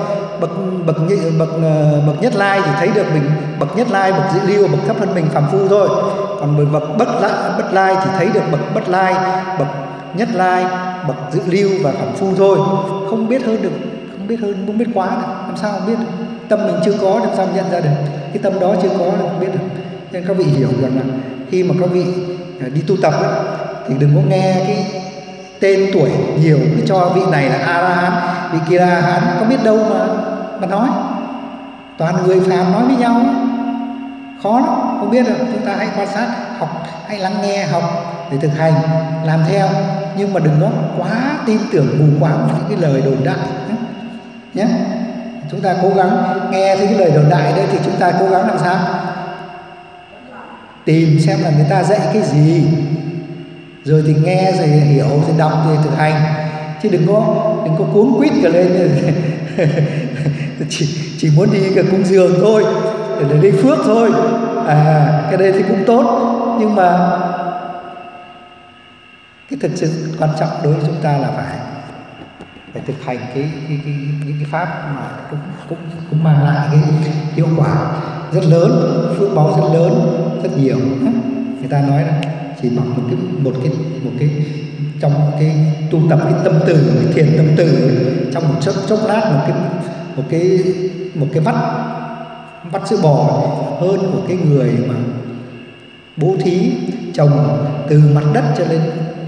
Bậc nhất lai chỉ thấy được mình bậc nhất lai, bậc dự lưu bậc thấp hơn mình phàm phu thôi. Còn bậc bất lai chỉ thấy được bậc bất lai, bậc nhất lai, bậc dự lưu và phàm phu thôi, không biết hơn được, không biết quá được, làm sao không biết được. Tâm mình chưa có làm sao nhận ra được, cái tâm đó chưa có là không biết được. Nên các vị hiểu rằng là khi mà các vị đi tu tập ấy, thì đừng có nghe cái tên tuổi nhiều, cứ cho vị này là A La Hán, vị kia là A La Hán, có biết đâu mà nói. Toàn người phàm nói với nhau, khó lắm, không biết được. Chúng ta hãy quan sát, học, hãy lắng nghe, học để thực hành, làm theo, nhưng mà đừng có quá tin tưởng mù quáng những cái lời đồn đại nhé. Chúng ta cố gắng nghe thấy cái lời đồn đại đấy thì chúng ta cố gắng làm sao tìm xem là người ta dạy cái gì, rồi thì nghe rồi hiểu rồi đọc rồi thực hành, chứ đừng có cuống quýt cả lên chỉ muốn đi cả cúng dường thôi để lấy phước thôi. Cái đây thì cũng tốt, nhưng mà cái thực sự quan trọng đối với chúng ta là phải thực hành những cái pháp mà cũng mang lại cái hiệu quả rất lớn, phước báu rất lớn, rất nhiều. Người ta nói là chỉ bằng một cái trong cái tu tập cái tâm từ, cái thiền tâm từ trong một chốc lát, một cái vắt sữa bò hơn của cái người mà bố thí trồng từ mặt đất cho lên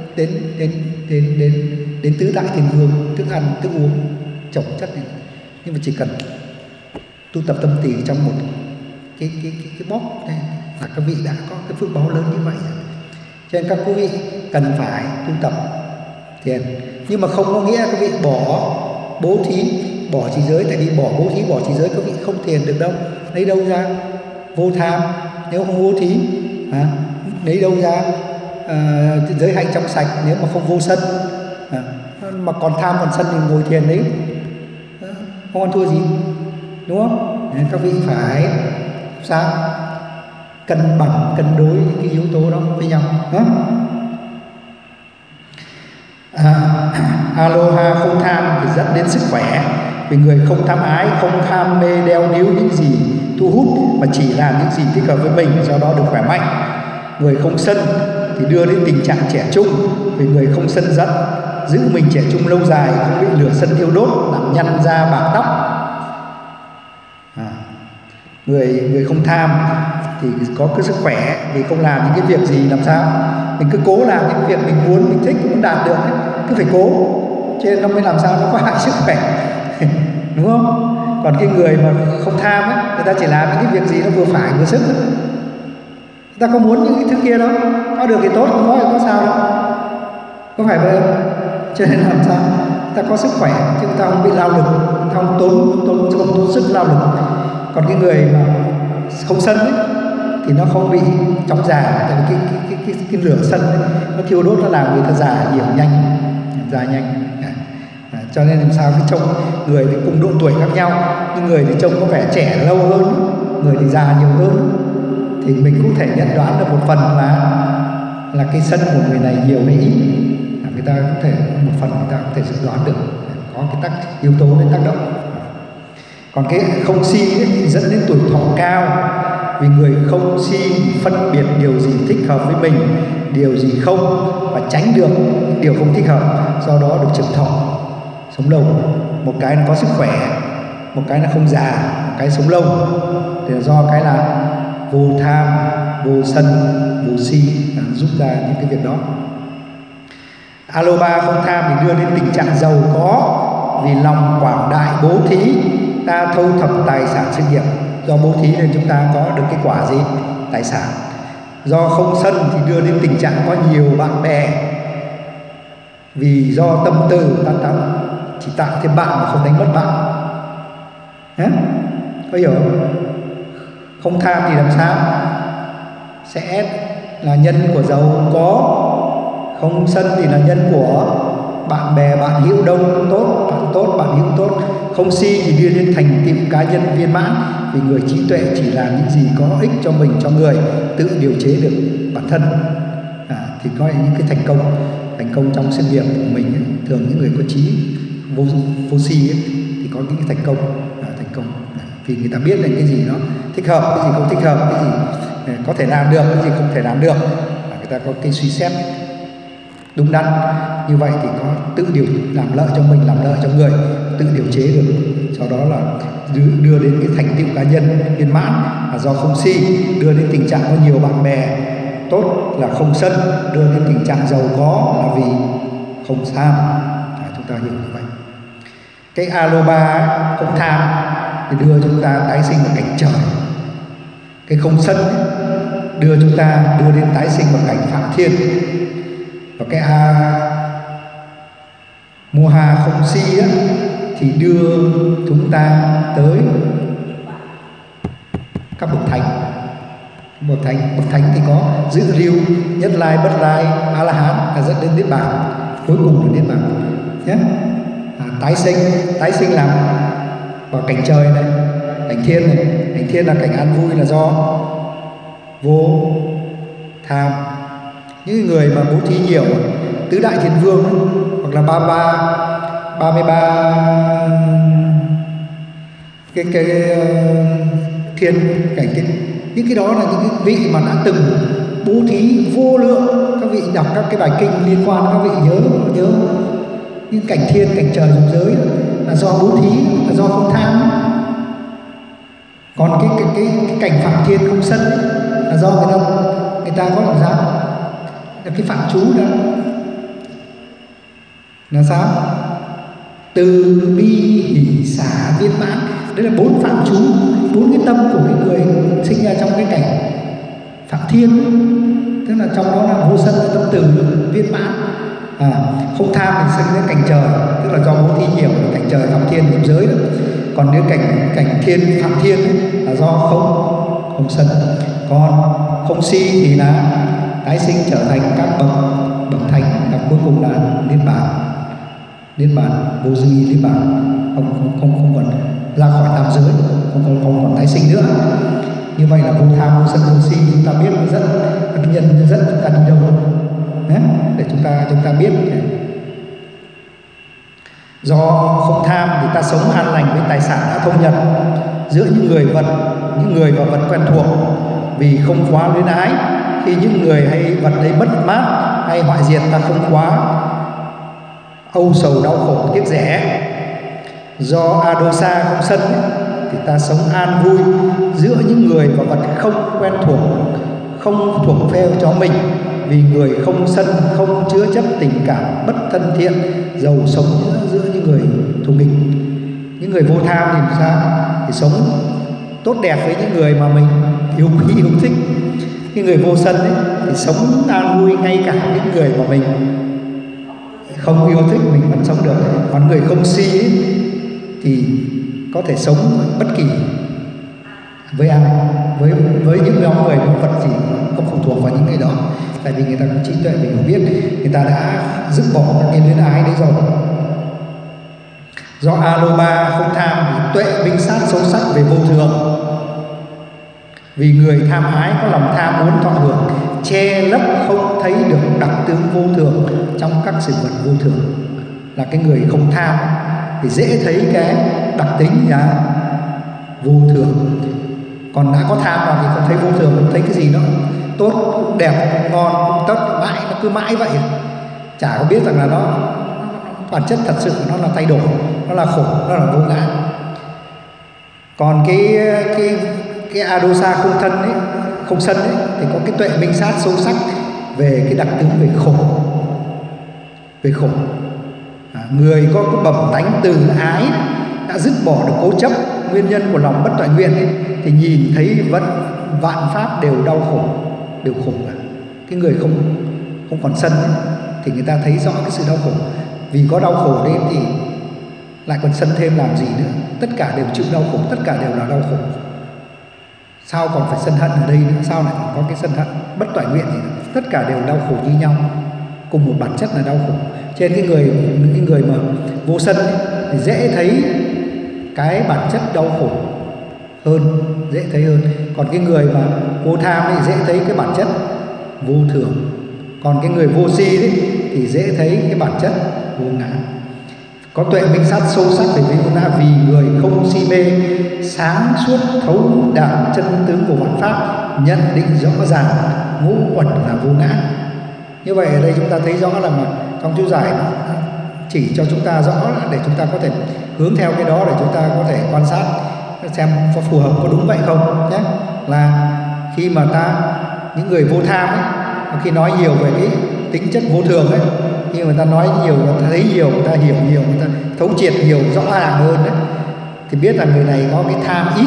đến tứ đại thiên vương, thức ăn thức uống trồng chất này. Nhưng mà chỉ cần tu tập tâm tỳ trong một cái bóp này là các vị đã có cái phước báu lớn như vậy. Cho nên các quý vị cần phải tu tập thiền, nhưng mà không có nghĩa các vị bỏ bố thí, bỏ trì giới. Tại vì bỏ bố thí, bỏ trì giới các vị không thiền được đâu. Lấy đâu ra vô tham nếu không bố thí? Lấy đâu ra giới hạnh trong sạch nếu mà không vô sân? Mà còn tham còn sân thì ngồi thiền đấy không ăn thua gì, đúng không? Nên các vị phải sao cân bằng, cân đối những cái yếu tố đó với nhau. Aloha không tham thì dẫn đến sức khỏe, vì người không tham ái, không ham mê đeo níu những gì thu hút, mà chỉ làm những gì thích hợp với mình, do đó được khỏe mạnh. Người không sân thì đưa đến tình trạng trẻ trung, vì người không sân giận giữ mình trẻ trung lâu dài, không bị lửa sân thiêu đốt làm nhăn da bạc tóc. Người không tham thì có cái sức khỏe, vì không làm những cái việc gì làm sao mình cứ cố làm những việc mình muốn, mình thích, muốn đạt được ấy, cứ phải cố, cho nên nó mới làm sao nó có hại sức khỏe đúng không? Còn cái người mà không tham ấy, người ta chỉ làm những cái việc gì nó vừa phải vừa sức ấy. Người ta có muốn những cái thứ kia đó, có được thì tốt, không có thì có sao đâu, có phải vậy không? Cho nên làm sao người ta có sức khỏe chứ người ta không bị lao lực, người ta không tốn sức lao lực. Còn cái người mà không sân ấy thì nó không bị chóng già, tại vì cái lửa sân ấy, nó thiêu đốt, nó làm người ta già nhiều nhanh. Cho nên làm sao cái trông người thì cùng độ tuổi khác nhau, nhưng người thì trông có vẻ trẻ lâu hơn, người thì già nhiều hơn, thì mình cũng thể nhận đoán được một phần là cái sân của người này nhiều hay ít. Người ta cũng thể một phần người ta có thể dự đoán được, có cái yếu tố đến tác động. Còn cái không si ấy, thì dẫn đến tuổi thọ cao, vì người không si phân biệt điều gì thích hợp với mình, điều gì không, và tránh được những điều không thích hợp, do đó được trường thọ, sống lâu. Một cái là có sức khỏe, một cái là không già, một cái sống lâu, thì là do cái là vô tham, vô sân, vô si giúp ra những cái việc đó. Aloha không tham thì đưa đến tình trạng giàu có, vì lòng quảng đại bố thí, ta thâu thập tài sản sự nghiệp. Do bố thí nên chúng ta có được cái quả gì? Tài sản. Do không sân thì đưa đến tình trạng có nhiều bạn bè, vì do tâm từ ta chỉ tạo thêm bạn mà không đánh mất bạn. Có hiểu không? Không tham thì làm sao sẽ là nhân của giàu có, không sân thì là nhân của bạn bè, bạn hữu đông tốt, bạn hữu tốt. Không si thì đưa đến thành tựu cá nhân viên mãn, vì người trí tuệ chỉ làm những gì có ích cho mình, cho người, tự điều chế được bản thân. Thì có những cái thành công trong sự nghiệp của mình ấy. Thường những người có trí vô si ấy, thì có những cái thành công, vì người ta biết là cái gì nó thích hợp, cái gì không thích hợp, cái gì có thể làm được, cái gì không thể làm được. Người ta có cái suy xét đúng đắn như vậy thì có tự làm lợi cho mình, làm lợi cho người, tự điều chế được. Sau đó là đưa đến cái thành tựu cá nhân viên mãn là do không si, đưa đến tình trạng có nhiều bạn bè tốt là không sân, đưa đến tình trạng giàu có là vì không tham. Chúng ta hiểu như vậy. Cái aloha không tham thì đưa chúng ta tái sinh vào cảnh trời. Cái không sân ấy, đưa chúng ta đến tái sinh vào cảnh phạm thiên. Và cái moha không si ấy, thì đưa chúng ta tới các bậc thánh. Bậc thánh thì có dự lưu, nhất lai, bất lai, a la hán, dẫn đến niết bàn, cuối cùng là niết bàn nhé. Tái sinh làm vào cảnh trời này, cảnh thiên này. Cảnh thiên là cảnh an vui, là do vô tham. Những người mà bố thí nhiều, tứ đại thiên vương hoặc là 33 cái thiên cảnh cái, những cái đó là những cái vị mà đã từng bố thí vô lượng. Các vị đọc các cái bài kinh liên quan, các vị nhớ những cảnh thiên, cảnh trời dục giới là do bố thí, là do không tham. Còn cái cảnh phạm thiên không sân ấy, là do người ta có làm sao, là cái phạm chú đó là sao, từ bi hỷ xả viên mãn. Đấy là 4 phạm chú, 4 cái tâm của cái người sinh ra trong cái cảnh phạm thiên, tức là trong đó là vô sân, là tâm từ viên mãn. Không tham thì sinh đến cảnh trời, tức là do bố thí nhiều, cảnh trời phạm thiên dục giới đó. Còn nếu cảnh thiên phạm thiên là do không sân. Còn không si thì là tái sinh trở thành các bậc thánh, và cuối cùng là niết bàn vô dư niết bàn, không còn ra khỏi tam giới, không còn tái sinh nữa. Như vậy là vô tham, vô sân, vô si, chúng ta biết rất các nhân rất chúng ta đi đâu đấy, để chúng ta biết. Do không tham thì ta sống an lành với tài sản đã thông nhập giữa những người và vật quen thuộc, vì không quá luyến ái. Khi những người hay vật ấy mất mát hay hoại diệt, ta không quá âu sầu đau khổ tiếc rẻ. Do adosa không sân thì ta sống an vui giữa những người và vật không quen thuộc, không thuộc phêu cho mình, vì người không sân không chứa chấp tình cảm bất thân thiện, giàu sống giữa những người thù nghịch. Những người vô tham thì sao? Thì sống tốt đẹp với những người mà mình yêu quý yêu thích. Những người vô sân ấy, thì sống an vui ngay cả những người mà mình không yêu thích mình vẫn sống được. Còn người không si ấy, thì có thể sống bất kỳ với ai, với những nhóm người một vật gì không phụ thuộc vào những cái đó, tại vì người ta có trí tuệ về hiểu biết, người ta đã dứt bỏ cái luyến ái đấy rồi. Do aloba không tham thì tuệ minh sát sâu sắc về vô thường, vì người tham ái có lòng tham muốn thọ hưởng, che lấp không thấy được đặc tướng vô thường trong các sự vật vô thường. Là cái người không tham thì dễ thấy cái đặc tính là vô thường. Còn đã có tham vào thì không thấy vô thường, không thấy cái gì nó tốt, cũng đẹp, cũng ngon, cũng tốt, mãi nó cứ mãi vậy, chả có biết rằng là nó bản chất thật sự nó là thay đổi, nó là khổ, nó là vô ngã. Còn cái adosa không sân ấy, thì có cái tuệ minh sát sâu sắc về cái đặc tính về khổ. Người có cái bẩm tánh từ ái đã dứt bỏ được cố chấp, nguyên nhân của lòng bất toại nguyện ấy, thì nhìn thấy vạn pháp đều đau khổ, đều khổ cả. Cái người không còn sân ấy, thì người ta thấy rõ cái sự đau khổ. Vì có đau khổ đấy thì lại còn sân thêm làm gì nữa. Tất cả đều chịu đau khổ, tất cả đều là đau khổ. Sao còn phải sân hận ở đây nữa? Sao lại có cái sân hận bất toại nguyện gì nữa? Tất cả đều đau khổ như nhau, cùng một bản chất là đau khổ. Trên cái người mà vô sân ấy, thì dễ thấy cái bản chất đau khổ hơn, dễ thấy hơn. Còn cái người mà vô tham ấy, dễ thấy cái bản chất vô thường. Còn cái người vô si ấy, thì dễ thấy cái bản chất vô ngã. Có tuệ minh sát sâu sắc về vô ngã, vì người không si mê, sáng suốt thấu đạt chân tướng của vạn pháp, nhận định rõ ràng ngũ uẩn là vô ngã. Như vậy ở đây chúng ta thấy rõ là trong chú giải nó chỉ cho chúng ta rõ để chúng ta có thể hướng theo cái đó, để chúng ta có thể quan sát xem có phù hợp, có đúng vậy không nhé. Là khi mà những người vô tham ấy, khi nói nhiều về cái tính chất vô thường ấy, khi người ta nói nhiều, người ta thấy nhiều, người ta hiểu nhiều, người ta thấu triệt nhiều, rõ ràng hơn đấy, thì biết là người này có cái tham ít.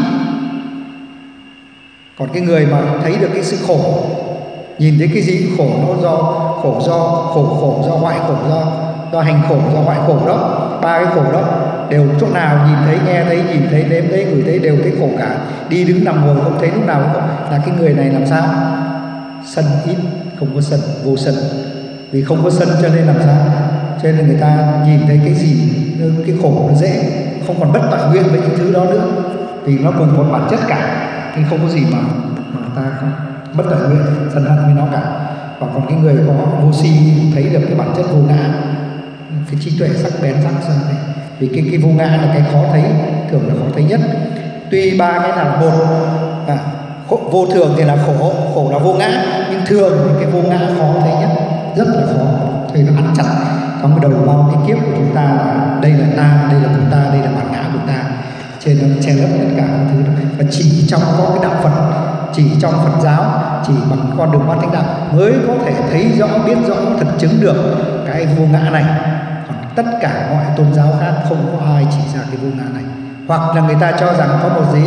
Còn cái người mà thấy được cái sự khổ, nhìn thấy cái gì khổ, nó do khổ do hoại khổ, do hành khổ, do hoại khổ đó, 3 cái khổ đó, đều chỗ nào nhìn thấy, nghe thấy, nhìn thấy, nếm thấy, ngửi thấy đều thấy khổ cả, đi đứng nằm ngồi không thấy lúc nào cũng là cái người này làm sao? Sân ít, không có sân, vô sân. Vì không có sân cho nên làm sao? Cho nên người ta nhìn thấy cái gì cái khổ nó dễ, không còn bất toại nguyện với những thứ đó nữa, vì nó cùng một bản chất cả, nên không có gì mà ta không bất toại nguyện sân hận với nó cả. Và còn cái người có vô si thấy được cái bản chất vô ngã, cái trí tuệ sắc bén sắc sân này. Vì cái vô ngã là cái khó thấy, thường là khó thấy nhất. Tuy ba cái là một, vô thường thì là khổ, khổ là vô ngã, nhưng thường thì cái vô ngã khó thấy nhất, rất là khó. Thì nó ăn chặt trong cái đầu bao cái kiếp của chúng ta là đây là ta, đây là của ta, đây là bản ngã của ta, trên nó che lấp tất cả các thứ đó. Và chỉ trong có cái đạo Phật, chỉ trong Phật giáo, chỉ bằng con đường bát chánh đạo mới có thể thấy rõ, biết rõ, thực chứng được cái vô ngã này. Còn tất cả mọi tôn giáo khác không có ai chỉ ra cái vô ngã này. Hoặc là người ta cho rằng có một gì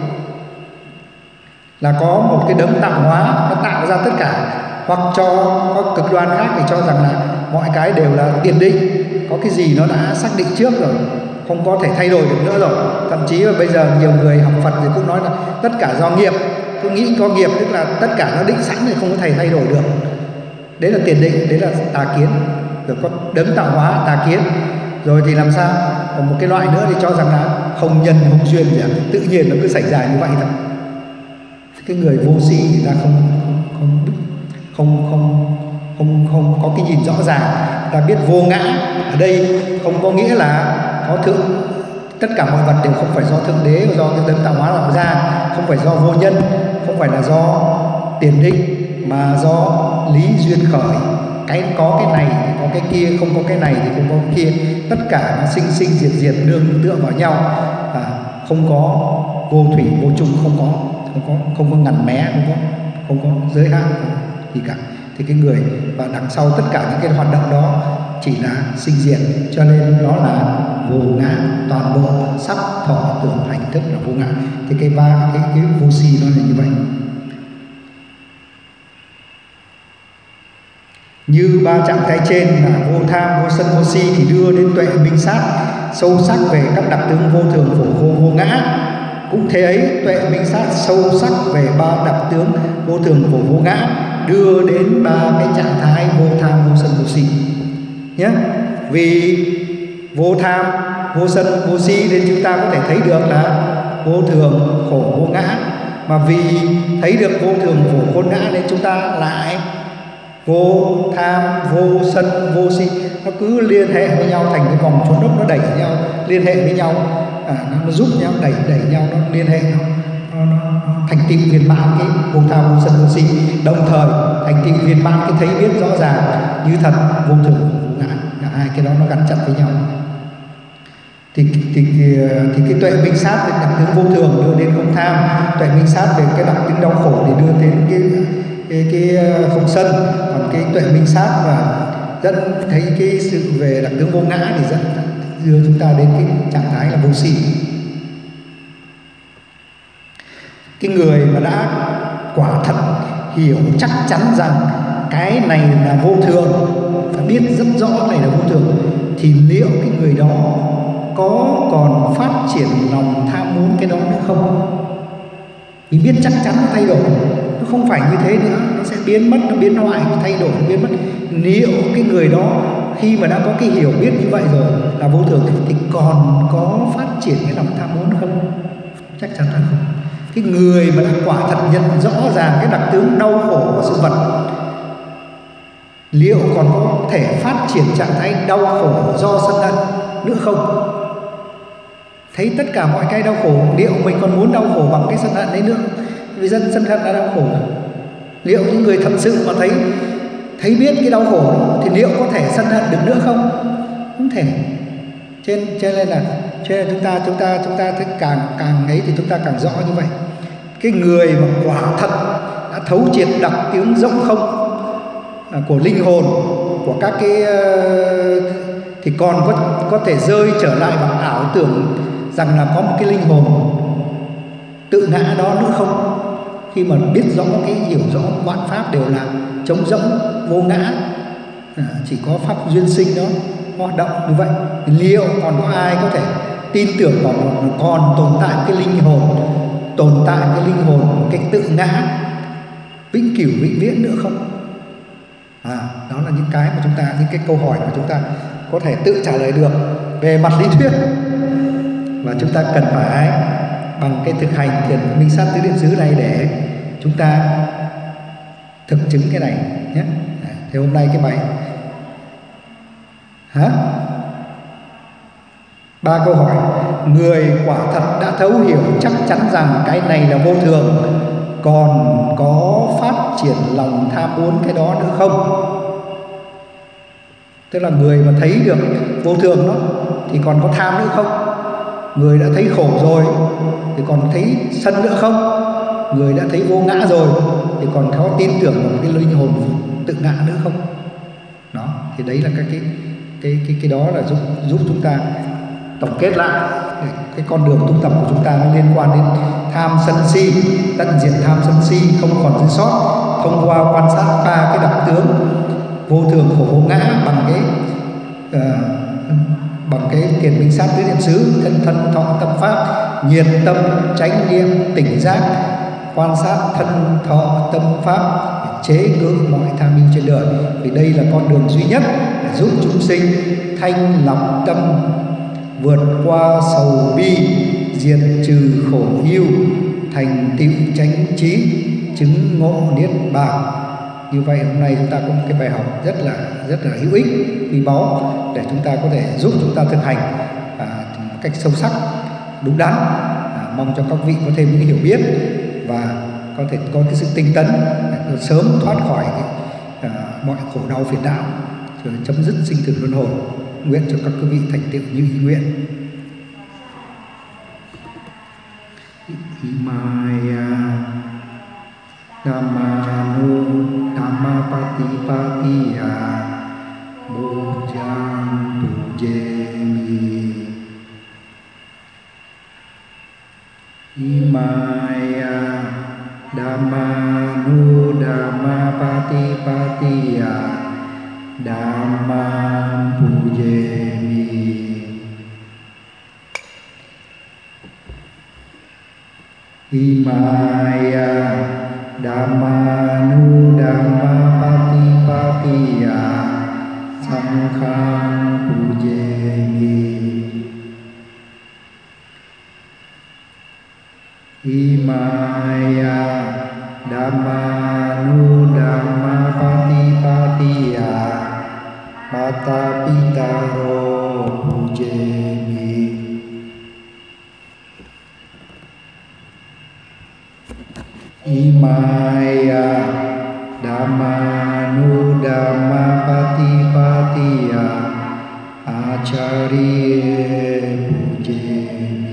là có một cái đấng tạo hóa, nó tạo ra tất cả. Hoặc cho có cực đoan khác thì cho rằng là mọi cái đều là tiền định, có cái gì nó đã xác định trước rồi, không có thể thay đổi được nữa rồi. Thậm chí là bây giờ nhiều người học Phật thì cũng nói là tất cả do nghiệp, cứ nghĩ có nghiệp tức là tất cả nó định sẵn thì không có thể thay đổi được. Đấy là tiền định, đấy là tà kiến. Rồi có đấng tạo hóa, tà kiến. Rồi thì làm sao? Còn một cái loại nữa thì cho rằng là không nhân không duyên gì, tự nhiên nó cứ xảy ra như vậy thôi. Cái người vô si người ta không có cái nhìn rõ ràng, ta biết vô ngã ở đây không có nghĩa là có thượng, tất cả mọi vật đều không phải do thượng đế, do cái đấng tạo hóa tạo ra, không phải do vô nhân, không phải là do tiền định, mà do lý duyên khởi. Cái có cái này thì có cái kia, không có cái này thì không có cái kia, tất cả nó sinh sinh diệt diệt, nương tựa vào nhau, không có vô thủy vô chung, không có ngần mé, không có giới hạn gì cả. Thì cái người và đằng sau tất cả những cái hoạt động đó chỉ là sinh diệt, cho nên nó là vô ngã, toàn bộ sắc thọ tưởng hành thức là vô ngã. Thì cái vô si nó là như vậy. Như ba trạng thái trên là vô tham, vô sân, vô si thì đưa đến tuệ minh sát sâu sắc về các đặc tướng vô thường, phổ vô ngã. Cũng thế ấy, tuệ minh sát sâu sắc về ba đặc tướng vô thường, phổ vô ngã đưa đến ba cái trạng thái vô tham, vô sân, vô si nhé. Vì vô tham, vô sân, vô si nên chúng ta có thể thấy được là vô thường, khổ, vô ngã. Mà vì thấy được vô thường, khổ, vô ngã nên chúng ta lại vô tham, vô sân, vô si, nó cứ liên hệ với nhau thành cái vòng trốn đốc, nó đẩy nhau, liên hệ với nhau, nó giúp nhau, đẩy nhau, nó liên hệ, nó thành tựu viên mãn cái vô tham, vô sân, vô si, đồng thời thành tựu viên mãn cái thấy biết rõ ràng như thật vô thường, vô ngã. Hai cái đó nó gắn chặt với nhau. Thì cái tuệ minh sát về đặc tướng vô thường đưa đến không tham, tuệ minh sát về cái đặc tướng đau khổ thì đưa đến cái không sân, còn cái tuệ minh sát và dẫn thấy cái sự về đặc tướng vô ngã thì đưa chúng ta đến cái trạng thái là vô si. Cái người mà đã quả thật hiểu chắc chắn rằng cái này là vô thường, phải biết rất rõ này là vô thường, thì liệu cái người đó có còn phát triển lòng tham muốn cái đó nữa không? Vì biết chắc chắn nó thay đổi, nó không phải như thế nữa, nó sẽ biến mất, nó biến hoại, nó thay đổi, nó biến mất. Liệu cái người đó khi mà đã có cái hiểu biết như vậy rồi là vô thường thì còn có phát triển cái lòng tham muốn không? Chắc chắn là không. Cái người mà đã quả thật nhận rõ ràng cái đặc tướng đau khổ của sự vật, liệu còn có thể phát triển trạng thái đau khổ do sân hận nữa không? Thấy tất cả mọi cái đau khổ, liệu mình còn muốn đau khổ bằng cái sân hận đấy nữa? Vì sân hận là đau khổ. Liệu những người thật sự mà thấy biết cái đau khổ đó, thì liệu có thể sân hận được nữa không? Không thể. Cho nên chúng ta càng ấy thì chúng ta càng rõ như vậy. Cái người mà quả thật đã thấu triệt đặc tướng rỗng không của linh hồn, của các cái thì còn có thể rơi trở lại vào ảo tưởng rằng là có một cái linh hồn tự ngã đó nữa không? Khi mà biết rõ cái hiểu rõ vạn pháp đều là trống rỗng vô ngã, chỉ có pháp duyên sinh đó hoạt động như vậy, liệu còn có ai có thể tin tưởng vào còn tồn tại cái linh hồn, tồn tại cái linh hồn một cách tự ngã vĩnh cửu vĩnh viễn nữa không? Đó là những cái mà chúng ta, những cái câu hỏi mà chúng ta có thể tự trả lời được về mặt lý thuyết, và chúng ta cần phải bằng cái thực hành thiền minh sát tứ niệm xứ này để chúng ta thực chứng cái này nhé. Thì hôm nay cái bài 3 câu hỏi. Người quả thật đã thấu hiểu chắc chắn rằng cái này là vô thường, còn có phát triển lòng tham muốn cái đó nữa không? Tức là người mà thấy được vô thường đó thì còn có tham nữa không? Người đã thấy khổ rồi thì còn thấy sân nữa không? Người đã thấy vô ngã rồi thì còn có tin tưởng vào cái linh hồn tự ngã nữa không? Đó, thì đấy là các cái đó là giúp chúng ta tổng kết lại cái con đường tu tập của chúng ta nó liên quan đến tham sân si, tận diệt tham sân si không còn dư sót thông qua quan sát 3 cái đặc tướng vô thường khổ vô ngã bằng cái thiền minh sát tứ niệm xứ, thân thọ tâm pháp, nhiệt tâm chánh niệm tỉnh giác, quan sát thân thọ tâm pháp, chế ngự mọi tham mưu trên đời. Vì đây là con đường duy nhất để giúp chúng sinh thanh lọc tâm, vượt qua sầu bi, diệt trừ khổ ưu, thành tựu chánh trí, chứng ngộ niết bàn. Như vậy hôm nay chúng ta có một cái bài học rất là hữu ích, quý báu để chúng ta có thể giúp chúng ta thực hành một cách sâu sắc, đúng đắn. Mong cho các vị có thêm những hiểu biết và có thể có cái sự tinh tấn để sớm thoát khỏi mọi khổ đau phiền não, rồi chấm dứt sinh tử luân hồi. Nguyện cho các quý vị thành tựu như ý nguyện. Imaya Dhammanu Dhammapatipatiya Bojang Pujemi. Imaya Dhammanu Dhammapatipatiya Dhammam Pujemi. Imaya Dhammanu Dhammapatipatiya Sangham Pujemi. Imaya Dhammanu Dhammapatipatiya Mata Pitaro Pujemi. Imaya Dhammanu Dhammapatipatiya Acharya Pujemi.